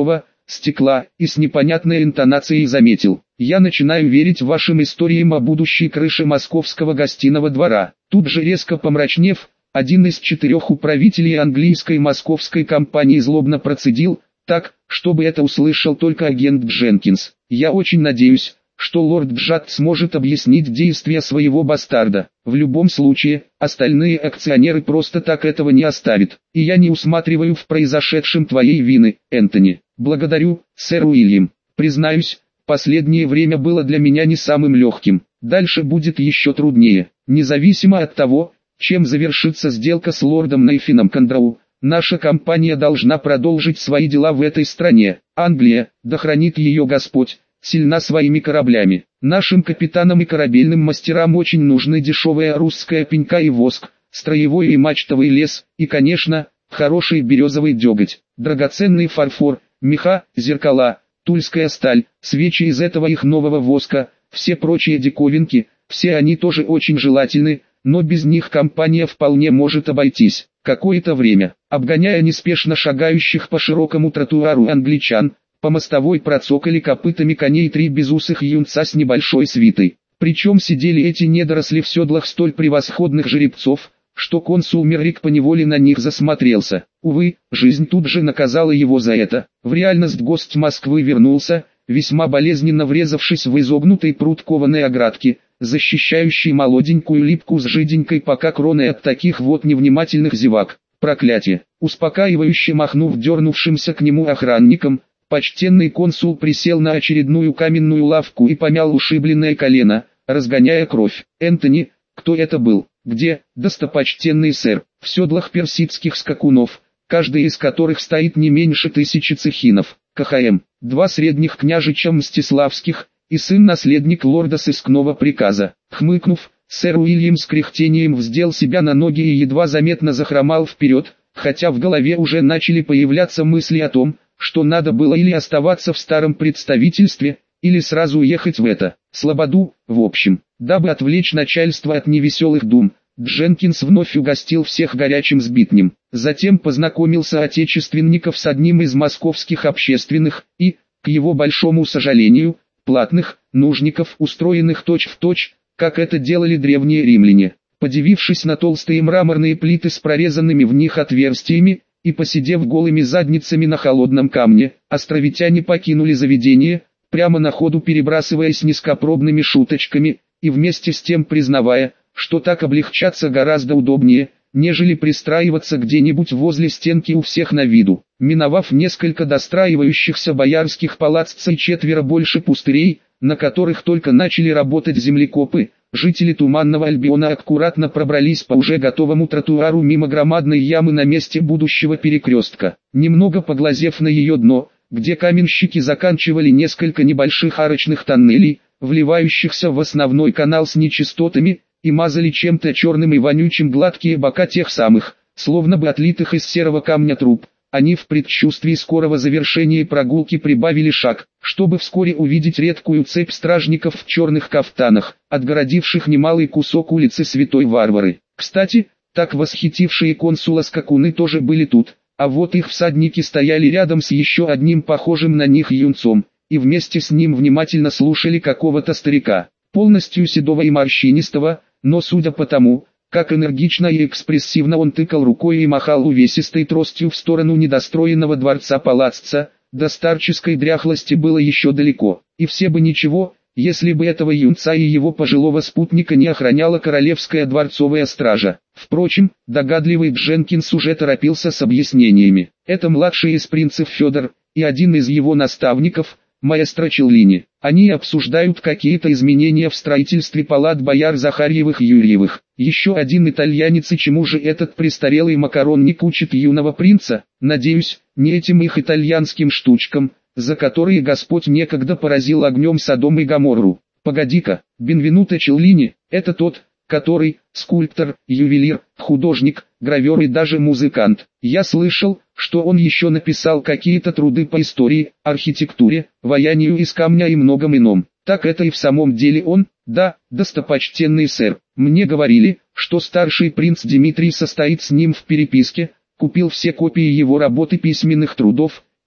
стекла, и с непонятной интонацией заметил: «Я начинаю верить вашим историям о будущей крыше московского гостиного двора». Тут же резко помрачнев, один из четырех управителей английской московской компании злобно процедил, так, чтобы это услышал только агент Дженкинс: «Я очень надеюсь, что лорд Джад сможет объяснить действия своего бастарда. В любом случае, остальные акционеры просто так этого не оставят, и я не усматриваю в произошедшем твоей вины, Энтони». «Благодарю, сэр Уильям. Признаюсь, последнее время было для меня не самым легким. Дальше будет еще труднее. Независимо от того, чем завершится сделка с лордом Нейфином Кондроу, наша компания должна продолжить свои дела в этой стране. Англия, да хранит ее Господь, сильна своими кораблями. Нашим капитанам и корабельным мастерам очень нужны дешевая русская пенька и воск, строевой и мачтовый лес, и, конечно, хороший березовый деготь, драгоценный фарфор, меха, зеркала, тульская сталь, свечи из этого их нового воска, все прочие диковинки, все они тоже очень желательны, но без них компания вполне может обойтись». Какое-то время, обгоняя неспешно шагающих по широкому тротуару англичан, по мостовой процокали копытами коней три безусых юнца с небольшой свитой. Причем сидели эти недоросли в седлах столь превосходных жеребцов, что консул Меррик поневоле на них засмотрелся. Увы, жизнь тут же наказала его за это. В реальность гость Москвы вернулся, весьма болезненно врезавшись в изогнутый прут кованой оградки, защищающий молоденькую липку с жиденькой пока кроной от таких вот невнимательных зевак. Проклятие! Успокаивающе махнув дернувшимся к нему охранником, почтенный консул присел на очередную каменную лавку и помял ушибленное колено, разгоняя кровь. «Энтони, кто это был? Где, достопочтенный сэр?» «В седлах персидских скакунов, каждый из которых стоит не меньше тысячи цехинов, КХМ, два средних княжича Мстиславских, и сын-наследник лорда сыскного приказа». Хмыкнув, сэр Уильям с кряхтением вздел себя на ноги и едва заметно захромал вперед, хотя в голове уже начали появляться мысли о том, что надо было или оставаться в старом представительстве, или сразу уехать в это, Слободу. В общем, дабы отвлечь начальство от невеселых дум, Дженкинс вновь угостил всех горячим сбитнем. Затем познакомился отечественников с одним из московских общественных и, к его большому сожалению, платных нужников, устроенных точь-в-точь, как это делали древние римляне. Подивившись на толстые мраморные плиты с прорезанными в них отверстиями, и посидев голыми задницами на холодном камне, островитяне покинули заведение, прямо на ходу перебрасываясь низкопробными шуточками, и вместе с тем признавая, что так облегчаться гораздо удобнее, нежели пристраиваться где-нибудь возле стенки у всех на виду. Миновав несколько достраивающихся боярских палаццев и четверо больше пустырей, на которых только начали работать землекопы, жители Туманного Альбиона аккуратно пробрались по уже готовому тротуару мимо громадной ямы на месте будущего перекрестка. Немного поглазев на ее дно, где каменщики заканчивали несколько небольших арочных тоннелей, вливающихся в основной канал с нечистотами, и мазали чем-то черным и вонючим гладкие бока тех самых, словно бы отлитых из серого камня труб, они в предчувствии скорого завершения прогулки прибавили шаг, чтобы вскоре увидеть редкую цепь стражников в черных кафтанах, отгородивших немалый кусок улицы Святой Варвары. Кстати, так восхитившие консула скакуны тоже были тут, а вот их всадники стояли рядом с еще одним похожим на них юнцом, и вместе с ним внимательно слушали какого-то старика, полностью седого и морщинистого, но судя по тому, как энергично и экспрессивно он тыкал рукой и махал увесистой тростью в сторону недостроенного дворца-палацца, до старческой дряхлости было еще далеко, и все бы ничего, если бы этого юнца и его пожилого спутника не охраняла королевская дворцовая стража. Впрочем, догадливый Дженкинс уже торопился с объяснениями. Это младший из принцев Федор, и один из его наставников, маэстро Челлини. Они обсуждают какие-то изменения в строительстве палат бояр Захарьевых-Юрьевых. Еще один итальянец, и чему же этот престарелый макаронник учит юного принца? Надеюсь, не этим их итальянским штучкам, за которые Господь некогда поразил огнем Содом и Гоморру. Погоди-ка, Бенвенуто Челлини, это тот, который скульптор, ювелир, художник, гравер и даже музыкант. Я слышал, что он еще написал какие-то труды по истории, архитектуре, ваянию из камня и многом ином. Так это и в самом деле он? Да, достопочтенный сэр. Мне говорили, что старший принц Дмитрий состоит с ним в переписке, купил все копии его работ и письменных трудов,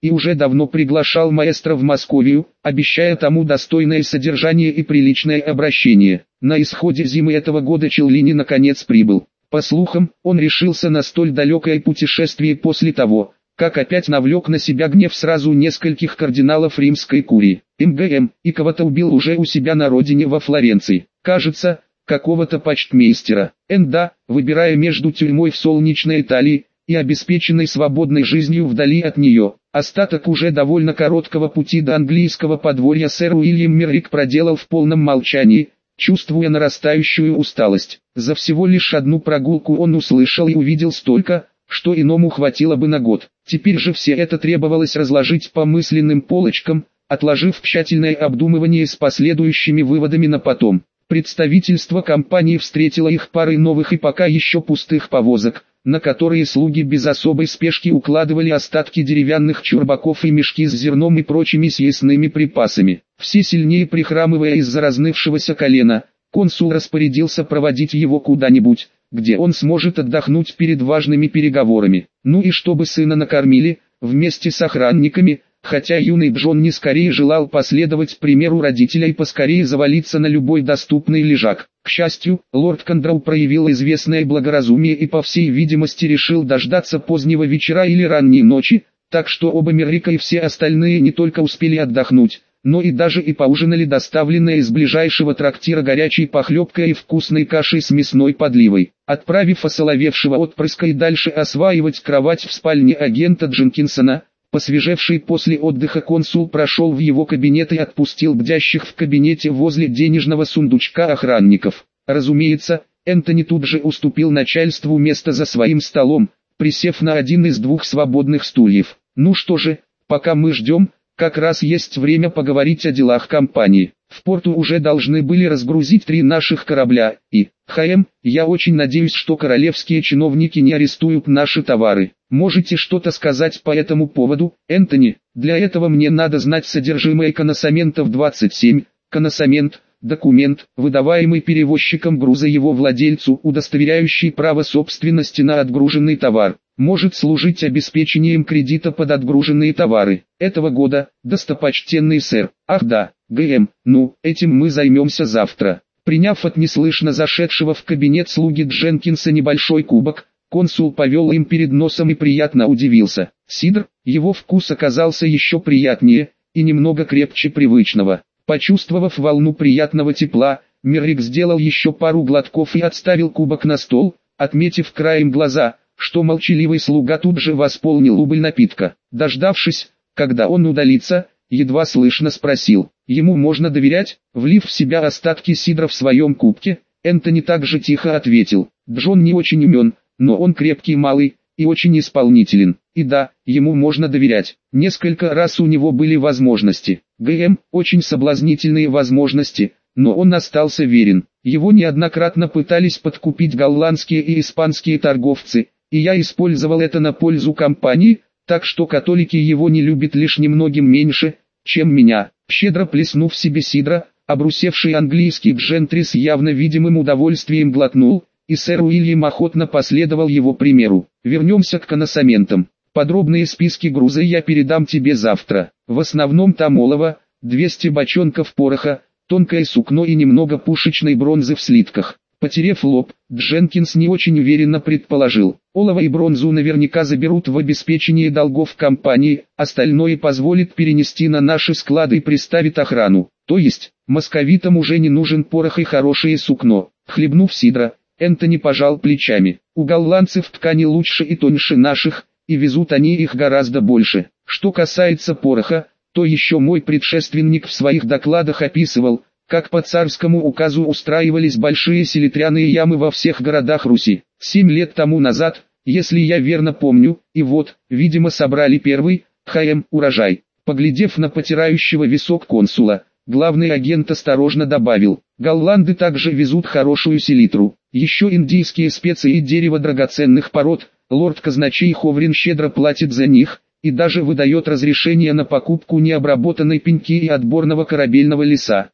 и уже давно приглашал маэстро в Московию, обещая тому достойное содержание и приличное обращение. На исходе зимы этого года Челлини наконец прибыл. По слухам, он решился на столь далекое путешествие после того, как опять навлек на себя гнев сразу нескольких кардиналов римской курии. МГМ и кого-то убил уже у себя на родине во Флоренции. Кажется, какого-то почтмейстера. Энда, выбирая между тюрьмой в солнечной Италии и обеспеченной свободной жизнью вдали от нее. Остаток уже довольно короткого пути до английского подворья сэр Уильям Меррик проделал в полном молчании, чувствуя нарастающую усталость. За всего лишь одну прогулку он услышал и увидел столько, что иному хватило бы на год. Теперь же все это требовалось разложить по мысленным полочкам, отложив тщательное обдумывание с последующими выводами на потом. Представительство компании встретило их парой новых и пока еще пустых повозок, на которые слуги без особой спешки укладывали остатки деревянных чурбаков и мешки с зерном и прочими съестными припасами. Все сильнее прихрамывая из-за разнывшегося колена, консул распорядился проводить его куда-нибудь, где он сможет отдохнуть перед важными переговорами. Ну и чтобы сына накормили, вместе с охранниками, хотя юный Джон не скорее желал последовать примеру родителя и поскорее завалиться на любой доступный лежак. К счастью, лорд Кондроу проявил известное благоразумие и по всей видимости решил дождаться позднего вечера или ранней ночи, так что оба Меррика и все остальные не только успели отдохнуть, но и даже и поужинали доставленной из ближайшего трактира горячей похлебкой и вкусной кашей с мясной подливой. Отправив осоловевшего отпрыска и дальше осваивать кровать в спальне агента Дженкинсона, посвежевший после отдыха консул прошел в его кабинет и отпустил бдящих в кабинете возле денежного сундучка охранников. Разумеется, Энтони тут же уступил начальству место за своим столом, присев на один из двух свободных стульев. Ну что же, пока мы ждем, как раз есть время поговорить о делах компании. В порту уже должны были разгрузить три наших корабля, и, ХМ, я очень надеюсь, что королевские чиновники не арестуют наши товары. Можете что-то сказать по этому поводу, Энтони? Для этого мне надо знать содержимое коносаментов двадцать семь. Коносамент – документ, выдаваемый перевозчиком груза его владельцу, удостоверяющий право собственности на отгруженный товар. Может служить обеспечением кредита под отгруженные товары этого года, достопочтенный сэр. Ах да, ГМ, ну, этим мы займемся завтра. Приняв от неслышно зашедшего в кабинет слуги Дженкинса небольшой кубок, консул повел им перед носом и приятно удивился. Сидр, его вкус оказался еще приятнее и немного крепче привычного. Почувствовав волну приятного тепла, Меррик сделал еще пару глотков и отставил кубок на стол, отметив краем глаза, что молчаливый слуга тут же восполнил убыль напитка. Дождавшись, когда он удалится, едва слышно спросил, ему можно доверять? Влив в себя остатки сидра в своем кубке, Энтони также тихо ответил, Джон не очень умен, но он крепкий малый и очень исполнителен. И да, ему можно доверять. Несколько раз у него были возможности. ГМ, очень соблазнительные возможности, но он остался верен. Его неоднократно пытались подкупить голландские и испанские торговцы, и я использовал это на пользу компании, так что католики его не любят лишь немногим меньше, чем меня. Щедро плеснув себе сидра, обрусевший английский джентри с явно видимым удовольствием глотнул, и сэр Уильям охотно последовал его примеру. Вернемся к коносаментам. Подробные списки груза я передам тебе завтра. В основном там олово, двести бочонков пороха, тонкое сукно и немного пушечной бронзы в слитках. Потерев лоб, Дженкинс не очень уверенно предположил, олово и бронзу наверняка заберут в обеспечении долгов компании, остальное позволит перенести на наши склады и приставит охрану. То есть, московитам уже не нужен порох и хорошее сукно. Хлебнув сидра, Энтони пожал плечами. У голландцев ткани лучше и тоньше наших, и везут они их гораздо больше. Что касается пороха, то еще мой предшественник в своих докладах описывал, как по царскому указу устраивались большие селитряные ямы во всех городах Руси. Семь лет тому назад, если я верно помню, и вот, видимо, собрали первый, ХМ, урожай. Поглядев на потирающего висок консула, главный агент осторожно добавил, голланды также везут хорошую селитру, еще индийские специи и дерево драгоценных пород, лорд-казначей Ховрин щедро платит за них, и даже выдает разрешение на покупку необработанной пеньки и отборного корабельного леса.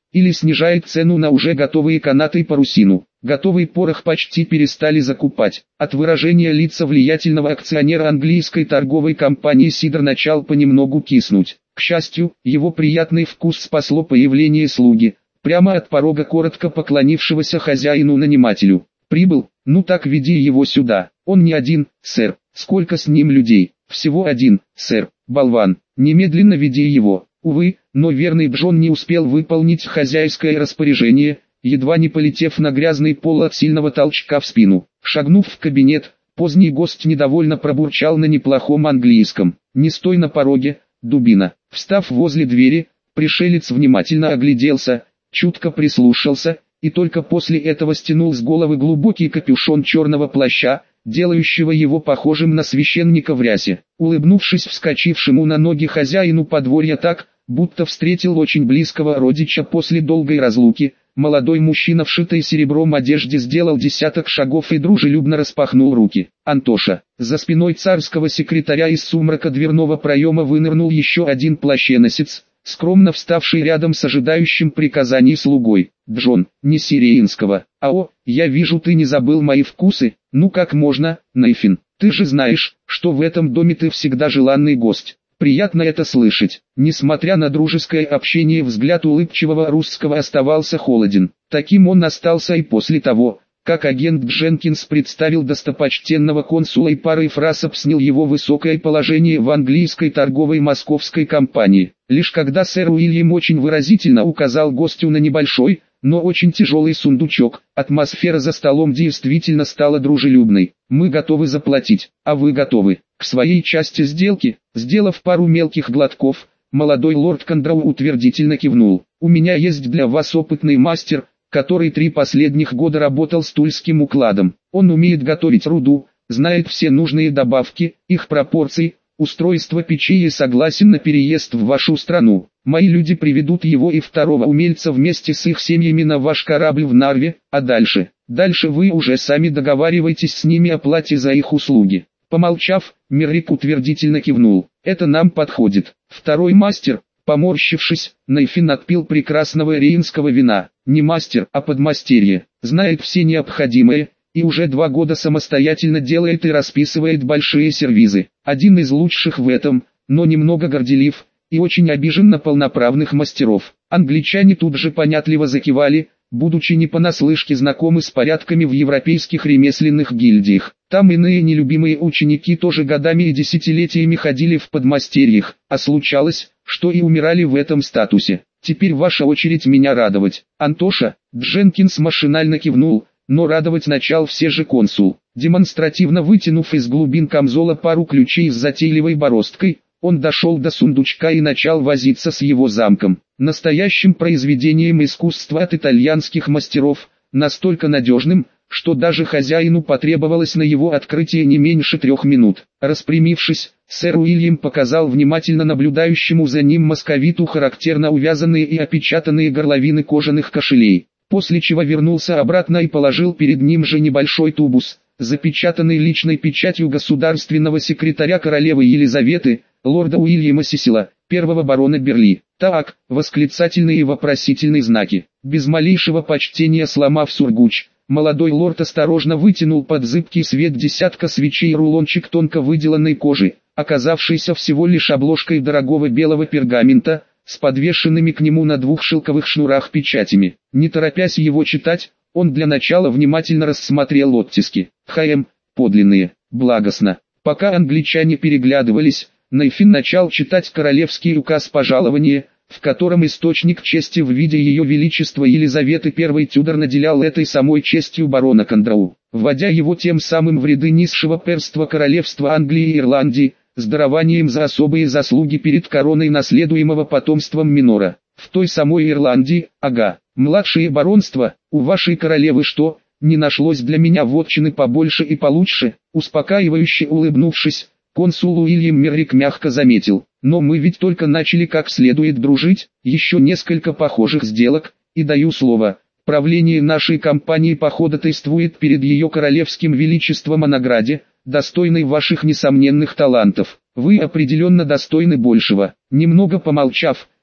или снижает цену на уже готовые канаты и парусину. Готовый порох почти перестали закупать. От выражения лица влиятельного акционера английской торговой компании Сидор начал понемногу киснуть. К счастью, его приятный вкус спасло появление слуги, прямо от порога коротко поклонившегося хозяину-нанимателю. «Прибыл? Ну так веди его сюда. Он не один, сэр. Сколько с ним людей? Всего один, сэр. Болван. Немедленно веди его». Увы, но верный Джон не успел выполнить хозяйское распоряжение, едва не полетев на грязный пол от сильного толчка в спину. Шагнув в кабинет, поздний гость недовольно пробурчал на неплохом английском: «Не стой на пороге, дубина». Встав возле двери, пришелец внимательно огляделся, чутко прислушался, и только после этого стянул с головы глубокий капюшон черного плаща, делающего его похожим на священника в рясе. Улыбнувшись вскочившему на ноги хозяину подворья так, будто встретил очень близкого родича после долгой разлуки, молодой мужчина в шитой серебром одежде сделал десяток шагов и дружелюбно распахнул руки. «Антоша». За спиной царского секретаря из сумрака дверного проема вынырнул еще один плащеносец, скромно вставший рядом с ожидающим приказаний слугой. «Джон, не сириинского. Ао, я вижу, ты не забыл мои вкусы. Ну как можно, Нейфин? Ты же знаешь, что в этом доме ты всегда желанный гость». Приятно это слышать. Несмотря на дружеское общение, взгляд улыбчивого русского оставался холоден. Таким он остался и после того, как агент Дженкинс представил достопочтенного консула и парой фраз объяснил его высокое положение в английской торговой московской компании. Лишь когда сэр Уильям очень выразительно указал гостю на небольшой, но очень тяжелый сундучок, атмосфера за столом действительно стала дружелюбной. «Мы готовы заплатить, а вы готовы к своей части сделки?» Сделав пару мелких глотков, молодой лорд Кондроу утвердительно кивнул. «У меня есть для вас опытный мастер, который три последних года работал с тульским укладом. Он умеет готовить руду, знает все нужные добавки, их пропорции, устройство печи и согласен на переезд в вашу страну. Мои люди приведут его и второго умельца вместе с их семьями на ваш корабль в Нарве, а дальше, дальше вы уже сами договариваетесь с ними о плате за их услуги». Помолчав, Меррик утвердительно кивнул. «Это нам подходит». Второй мастер, поморщившись, Нейфин отпил прекрасного рейнского вина. Не мастер, а подмастерье, знает все необходимое, и уже два года самостоятельно делает и расписывает большие сервизы. Один из лучших в этом, но немного горделив, и очень обижен на полноправных мастеров. Англичане тут же понятливо закивали, будучи не понаслышке знакомы с порядками в европейских ремесленных гильдиях. Там иные нелюбимые ученики тоже годами и десятилетиями ходили в подмастерьях, а случалось, что и умирали в этом статусе. Теперь ваша очередь меня радовать. Антоша. Дженкинс машинально кивнул, но радовать начал все же консул. Демонстративно вытянув из глубин камзола пару ключей с затейливой бороздкой, он дошел до сундучка и начал возиться с его замком. Настоящим произведением искусства от итальянских мастеров, настолько надежным, что даже хозяину потребовалось на его открытие не меньше трех минут. Распрямившись, сэр Уильям показал внимательно наблюдающему за ним московиту характерно увязанные и опечатанные горловины кожаных кошелей, после чего вернулся обратно и положил перед ним же небольшой тубус, запечатанный личной печатью государственного секретаря королевы Елизаветы, лорда Уильяма Сисила, первого барона Берли. «Так», восклицательные и вопросительные знаки. Без малейшего почтения сломав сургуч, молодой лорд осторожно вытянул под зыбкий свет десятка свечей рулончик тонко выделанной кожи, оказавшийся всего лишь обложкой дорогого белого пергамента, с подвешенными к нему на двух шелковых шнурах печатями. Не торопясь его читать, он для начала внимательно рассмотрел оттиски. ХМ, подлинные, благостно. Пока англичане переглядывались, Нейфин начал читать королевский указ пожалования, в котором источник чести в виде ее величества Елизаветы I Тюдор наделял этой самой честью барона Кондроу, вводя его тем самым в ряды низшего перства королевства Англии и Ирландии, с дарованием за особые заслуги перед короной наследуемого потомством минора. В той самой Ирландии, ага, младшее баронство, у вашей королевы что, не нашлось для меня вотчины побольше и получше? Успокаивающе улыбнувшись, консул Уильям Меррик мягко заметил: «Но мы ведь только начали как следует дружить, еще несколько похожих сделок, и даю слово, правление нашей компании походатайствует перед ее королевским величеством о награде, достойной ваших несомненных талантов. Вы определенно достойны большего». Немного помолчав,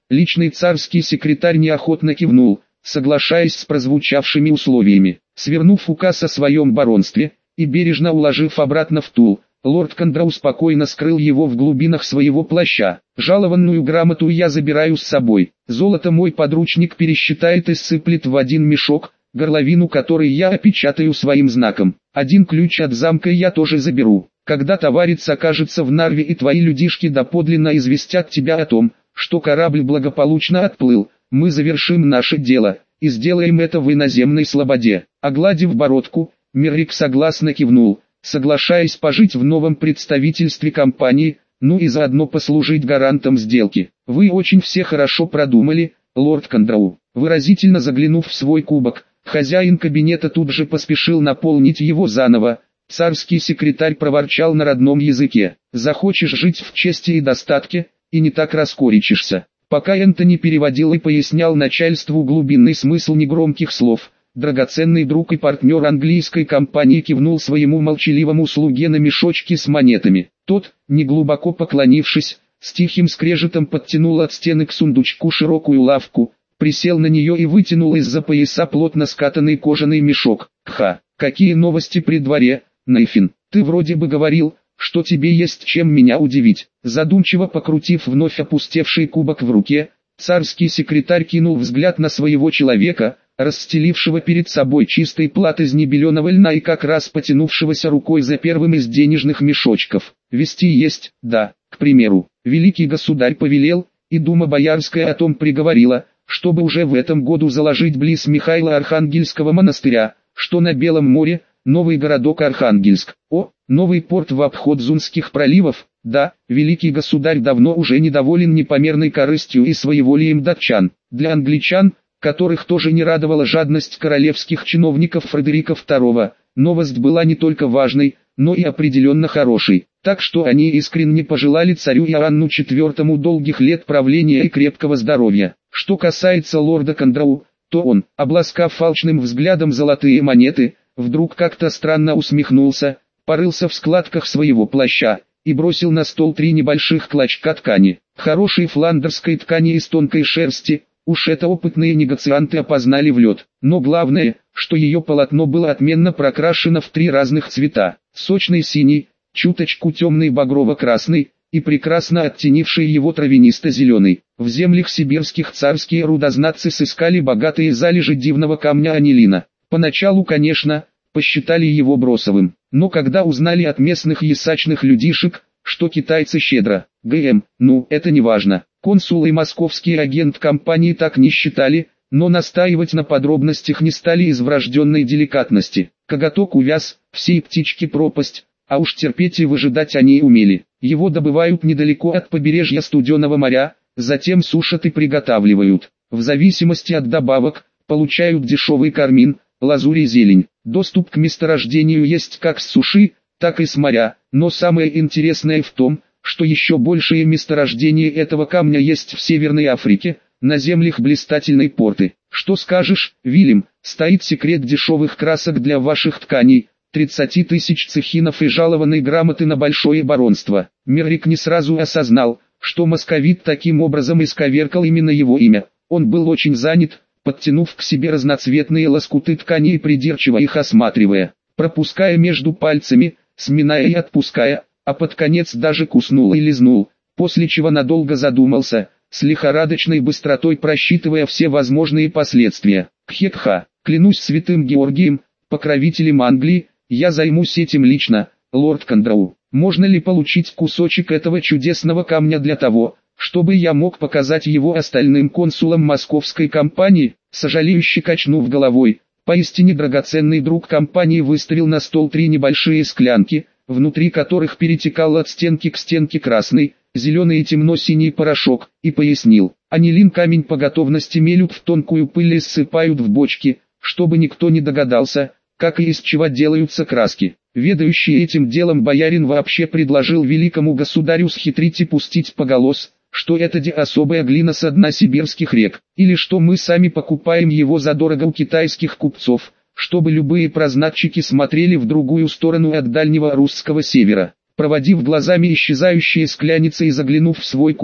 Личный царский секретарь неохотно кивнул, соглашаясь с прозвучавшими условиями. Свернув указ о своем баронстве и бережно уложив обратно в тул, лорд Кондрау спокойно скрыл его в глубинах своего плаща. Жалованную грамоту я забираю с собой. Золото мой подручник пересчитает и сыплет в один мешок, горловину которой я опечатаю своим знаком. Один ключ от замка я тоже заберу. Когда товарец окажется в Нарве и твои людишки доподлинно известят тебя о том, что корабль благополучно отплыл, мы завершим наше дело, и сделаем это в иноземной слободе. Огладив бородку, Меррик согласно кивнул, соглашаясь пожить в новом представительстве компании, ну и заодно послужить гарантом сделки. Вы очень все хорошо продумали, лорд Кондрау. Выразительно заглянув в свой кубок, хозяин кабинета тут же поспешил наполнить его заново. Царский секретарь проворчал на родном языке: захочешь жить в чести и достатке, и не так раскоричишься. Пока Энтони переводил и пояснял начальству глубинный смысл негромких слов, драгоценный друг и партнер английской компании кивнул своему молчаливому слуге на мешочки с монетами. Тот, неглубоко поклонившись, с тихим скрежетом подтянул от стены к сундучку широкую лавку, присел на нее и вытянул из-за пояса плотно скатанный кожаный мешок. «Ха, какие новости при дворе, Нейфин, ты вроде бы говорил, что тебе есть чем меня удивить». Задумчиво покрутив вновь опустевший кубок в руке, царский секретарь кинул взгляд на своего человека, расстелившего перед собой чистый плат из небеленого льна и как раз потянувшегося рукой за первым из денежных мешочков. «Вести есть, да, к примеру, великий государь повелел, и дума боярская о том приговорила, чтобы уже в этом году заложить близ Михаила Архангельского монастыря, что на Белом море, новый городок Архангельск. О, новый порт в обход Зунских проливов. Да, великий государь давно уже недоволен непомерной корыстью и своеволием датчан. Для англичан, которых тоже не радовала жадность королевских чиновников Фредерика второго, новость была не только важной, но и определенно хорошей. Так что они искренне пожелали царю Иоанну четвёртому долгих лет правления и крепкого здоровья. Что касается лорда Кондрау, то он, обласкав алчным взглядом золотые монеты, вдруг как-то странно усмехнулся, порылся в складках своего плаща и бросил на стол три небольших клочка ткани, хорошей фландерской ткани из тонкой шерсти. Уж это опытные негацианты опознали в лед. Но главное, что ее полотно было отменно прокрашено в три разных цвета: сочный синий, чуточку темный багрово-красный и прекрасно оттенивший его травянисто-зеленый. В землях сибирских царские рудознатцы сыскали богатые залежи дивного камня анилина. Поначалу, конечно, посчитали его бросовым, но когда узнали от местных ясачных людишек, что китайцы щедро, ГМ, ну, это не важно. Консул и московский агент компании так не считали, но настаивать на подробностях не стали из врожденной деликатности. Коготок увяз, всей птички пропасть, а уж терпеть и выжидать они умели. Его добывают недалеко от побережья Студенного моря, затем сушат и приготавливают. В зависимости от добавок, получают дешевый кармин, лазурь и зелень. Доступ к месторождению есть как с суши, так и с моря, но самое интересное в том, что еще большее месторождение этого камня есть в Северной Африке, на землях блистательной порты. Что скажешь, Вильям, стоит секрет дешевых красок для ваших тканей, тридцати тысяч цехинов и жалованной грамоты на большое баронство. Меррик не сразу осознал, что московит таким образом исковеркал именно его имя. Он был очень занят, подтянув к себе разноцветные лоскуты ткани и придирчиво их осматривая, пропуская между пальцами, сминая и отпуская, а под конец даже куснул и лизнул, после чего надолго задумался, с лихорадочной быстротой просчитывая все возможные последствия. Кхекха, клянусь святым Георгием, покровителем Англии, я займусь этим лично, лорд Кондрау. Можно ли получить кусочек этого чудесного камня для того, чтобы я мог показать его остальным консулам московской компании? Сожалеюще качнув головой, поистине драгоценный друг компании выставил на стол три небольшие склянки, внутри которых перетекал от стенки к стенке красный, зеленый и темно-синий порошок, и пояснил: анилин камень по готовности мелют в тонкую пыль и ссыпают в бочки, чтобы никто не догадался, как и из чего делаются краски. Ведающий этим делом боярин вообще предложил великому государю схитрить и пустить поголос, что это де особая глина со дна сибирских рек, или что мы сами покупаем его задорого у китайских купцов, чтобы любые прознатчики смотрели в другую сторону от дальнего русского севера. Проводив глазами исчезающие скляницы и заглянув в свой кубок,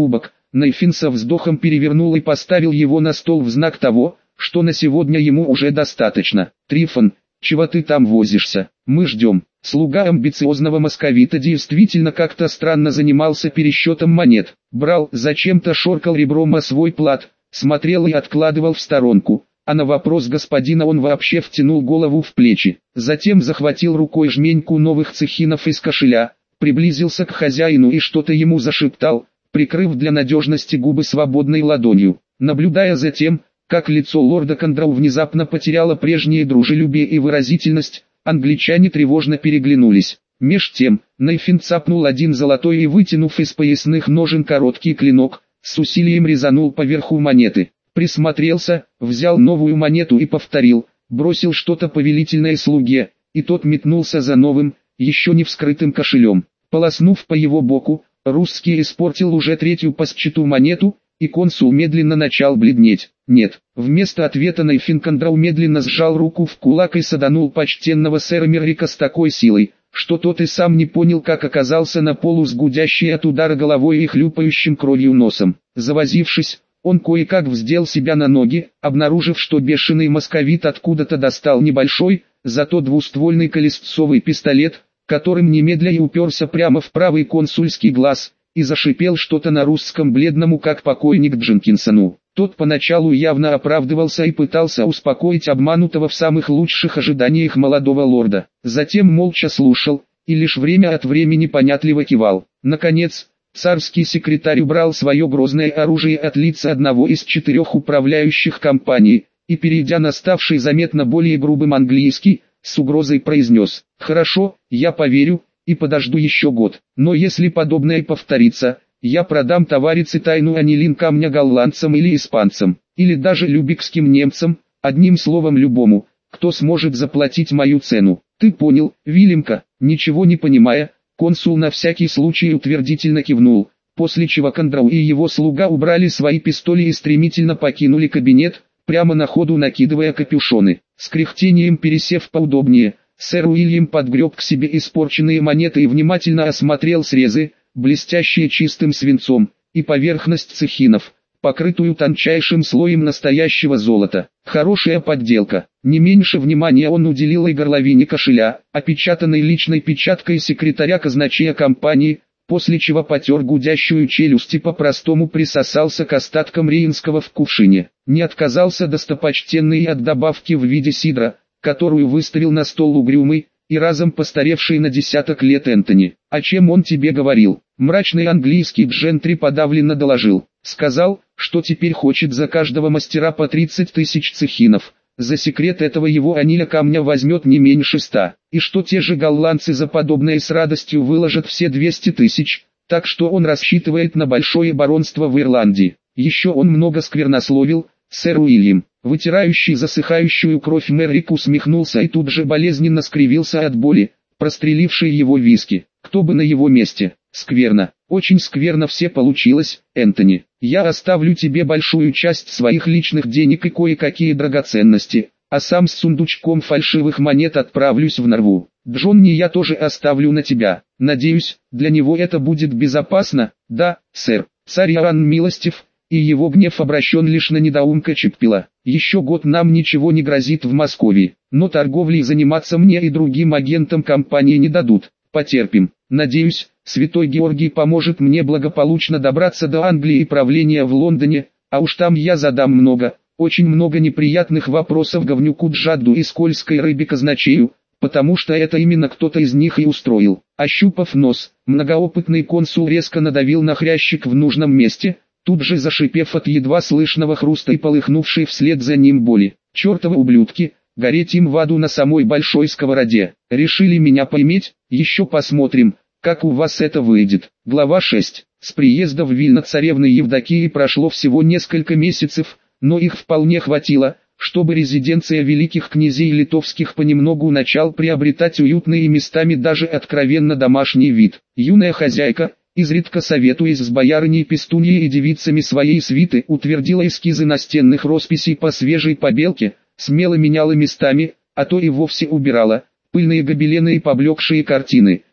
Найфин со вздохом перевернул и поставил его на стол в знак того, что на сегодня ему уже достаточно. Трифон, чего ты там возишься? Мы ждем. Слуга амбициозного московита действительно как-то странно занимался пересчетом монет. Брал, зачем-то шоркал ребром о свой плат, смотрел и откладывал в сторонку, а на вопрос господина он вообще втянул голову в плечи. Затем захватил рукой жменьку новых цехинов из кошеля, приблизился к хозяину и что-то ему зашептал, прикрыв для надежности губы свободной ладонью. Наблюдая за тем, как лицо лорда Кондрау внезапно потеряло прежнее дружелюбие и выразительность, англичане тревожно переглянулись. Меж тем, Найфин цапнул один золотой и, вытянув из поясных ножен короткий клинок, с усилием резанул по верху монеты. Присмотрелся, взял новую монету и повторил, бросил что-то повелительное слуге, и тот метнулся за новым, еще не вскрытым кошелем. Полоснув по его боку, русский испортил уже третью по счету монету, и консул медленно начал бледнеть. Нет, вместо ответа Найфин Кондрау медленно сжал руку в кулак и саданул почтенного сэра Меррика с такой силой, что тот и сам не понял, как оказался на полу с гудящей от удара головой и хлюпающим кровью носом. Завозившись, он кое-как вздел себя на ноги, обнаружив, что бешеный московит откуда-то достал небольшой, зато двуствольный колесцовый пистолет, которым немедля и уперся прямо в правый консульский глаз, и зашипел что-то на русском бледному как покойник Дженкинсону. Тот поначалу явно оправдывался и пытался успокоить обманутого в самых лучших ожиданиях молодого лорда. Затем молча слушал, и лишь время от времени понятливо кивал. Наконец, царский секретарь убрал свое грозное оружие от лица одного из четырех управляющих компаний, и, перейдя на ставший заметно более грубым английский, с угрозой произнес: «Хорошо, я поверю, и подожду еще год, но если подобное повторится, я продам товарицы тайну анилин камня голландцам или испанцам, или даже любекским немцам, одним словом любому, кто сможет заплатить мою цену. Ты понял, Вильямка?» Ничего не понимая, консул на всякий случай утвердительно кивнул, после чего Кондрау и его слуга убрали свои пистоли и стремительно покинули кабинет, прямо на ходу накидывая капюшоны. С кряхтением пересев поудобнее, сэр Уильям подгреб к себе испорченные монеты и внимательно осмотрел срезы, блестящие чистым свинцом, и поверхность цехинов, покрытую тончайшим слоем настоящего золота. Хорошая подделка. Не меньше внимания он уделил и горловине кошеля, опечатанной личной печаткой секретаря казначея компании, после чего потер гудящую челюсть и по-простому присосался к остаткам рейнского в кувшине. Не отказался достопочтенный и от добавки в виде сидра, которую выставил на стол угрюмый и разом постаревший на десяток лет Энтони. «О чем он тебе говорил?» Мрачный английский джентри подавленно доложил. «Сказал, что теперь хочет за каждого мастера по тридцать тысяч цехинов. За секрет этого его аниля камня возьмет не меньше ста. И что те же голландцы за подобное с радостью выложат все двести тысяч. Так что он рассчитывает на большое баронство в Ирландии. Еще он много сквернословил, сэр Уильям». Вытирающий засыхающую кровь Меррик усмехнулся и тут же болезненно скривился от боли, прострелившей его виски. Кто бы на его месте? Скверно, очень скверно все получилось, Энтони. Я оставлю тебе большую часть своих личных денег и кое-какие драгоценности, а сам с сундучком фальшивых монет отправлюсь в Норву. Джонни я тоже оставлю на тебя. Надеюсь, для него это будет безопасно. Да, сэр. Царь Иоанн милостив, и его гнев обращен лишь на недоумка Чиппила. Еще год нам ничего не грозит в Москве, но торговлей заниматься мне и другим агентам компании не дадут. Потерпим. Надеюсь, святой Георгий поможет мне благополучно добраться до Англии и правления в Лондоне, а уж там я задам много, очень много неприятных вопросов говнюку Джадду и скользкой рыбе казначею, потому что это именно кто-то из них и устроил. Ощупав нос, многоопытный консул резко надавил на хрящик в нужном месте, тут же зашипев от едва слышного хруста и полыхнувшей вслед за ним боли. «Чертовы ублюдки, гореть им в аду на самой большой сковороде. Решили меня поиметь? Еще посмотрим, как у вас это выйдет». Глава шесть. С приезда в Вильно царевны Евдокии прошло всего несколько месяцев, но их вполне хватило, чтобы резиденция великих князей литовских понемногу начал приобретать уютный и местами даже откровенно домашний вид. Юная хозяйка, изредка советуясь с боярыней Пестуньей и девицами своей свиты, утвердила эскизы настенных росписей по свежей побелке, смело меняла местами, а то и вовсе убирала, пыльные гобелены и поблекшие картины,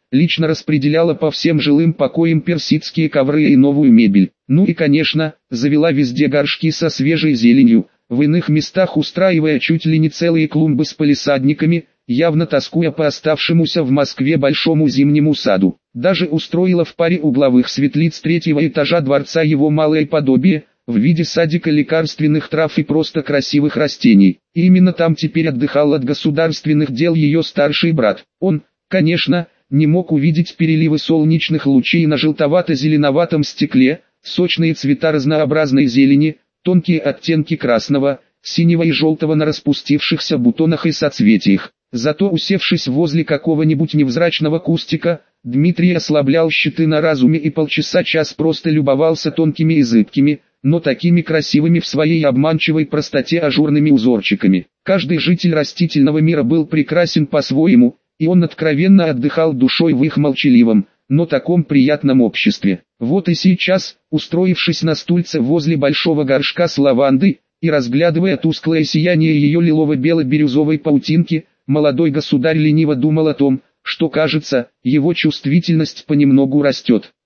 лично распределяла по всем жилым покоям персидские ковры и новую мебель. Ну и конечно, завела везде горшки со свежей зеленью, в иных местах устраивая чуть ли не целые клумбы с палисадниками, явно тоскуя по оставшемуся в Москве большому зимнему саду. Даже устроила в паре угловых светлиц третьего этажа дворца его малое подобие, в виде садика лекарственных трав и просто красивых растений. И именно там теперь отдыхал от государственных дел ее старший брат. Он, конечно, не мог увидеть переливы солнечных лучей на желтовато-зеленоватом стекле, сочные цвета разнообразной зелени, тонкие оттенки красного, синего и желтого на распустившихся бутонах и соцветиях. Зато, усевшись возле какого-нибудь невзрачного кустика, Дмитрий ослаблял щиты на разуме и полчаса-час просто любовался тонкими и зыбкими, но такими красивыми в своей обманчивой простоте ажурными узорчиками. Каждый житель растительного мира был прекрасен по-своему, и он откровенно отдыхал душой в их молчаливом, но таком приятном обществе. Вот и сейчас, устроившись на стульце возле большого горшка с лавандой, и разглядывая тусклое сияние ее лилово-бело-бирюзовой паутинки, молодой государь лениво думал о том, что, кажется, его чувствительность понемногу растет.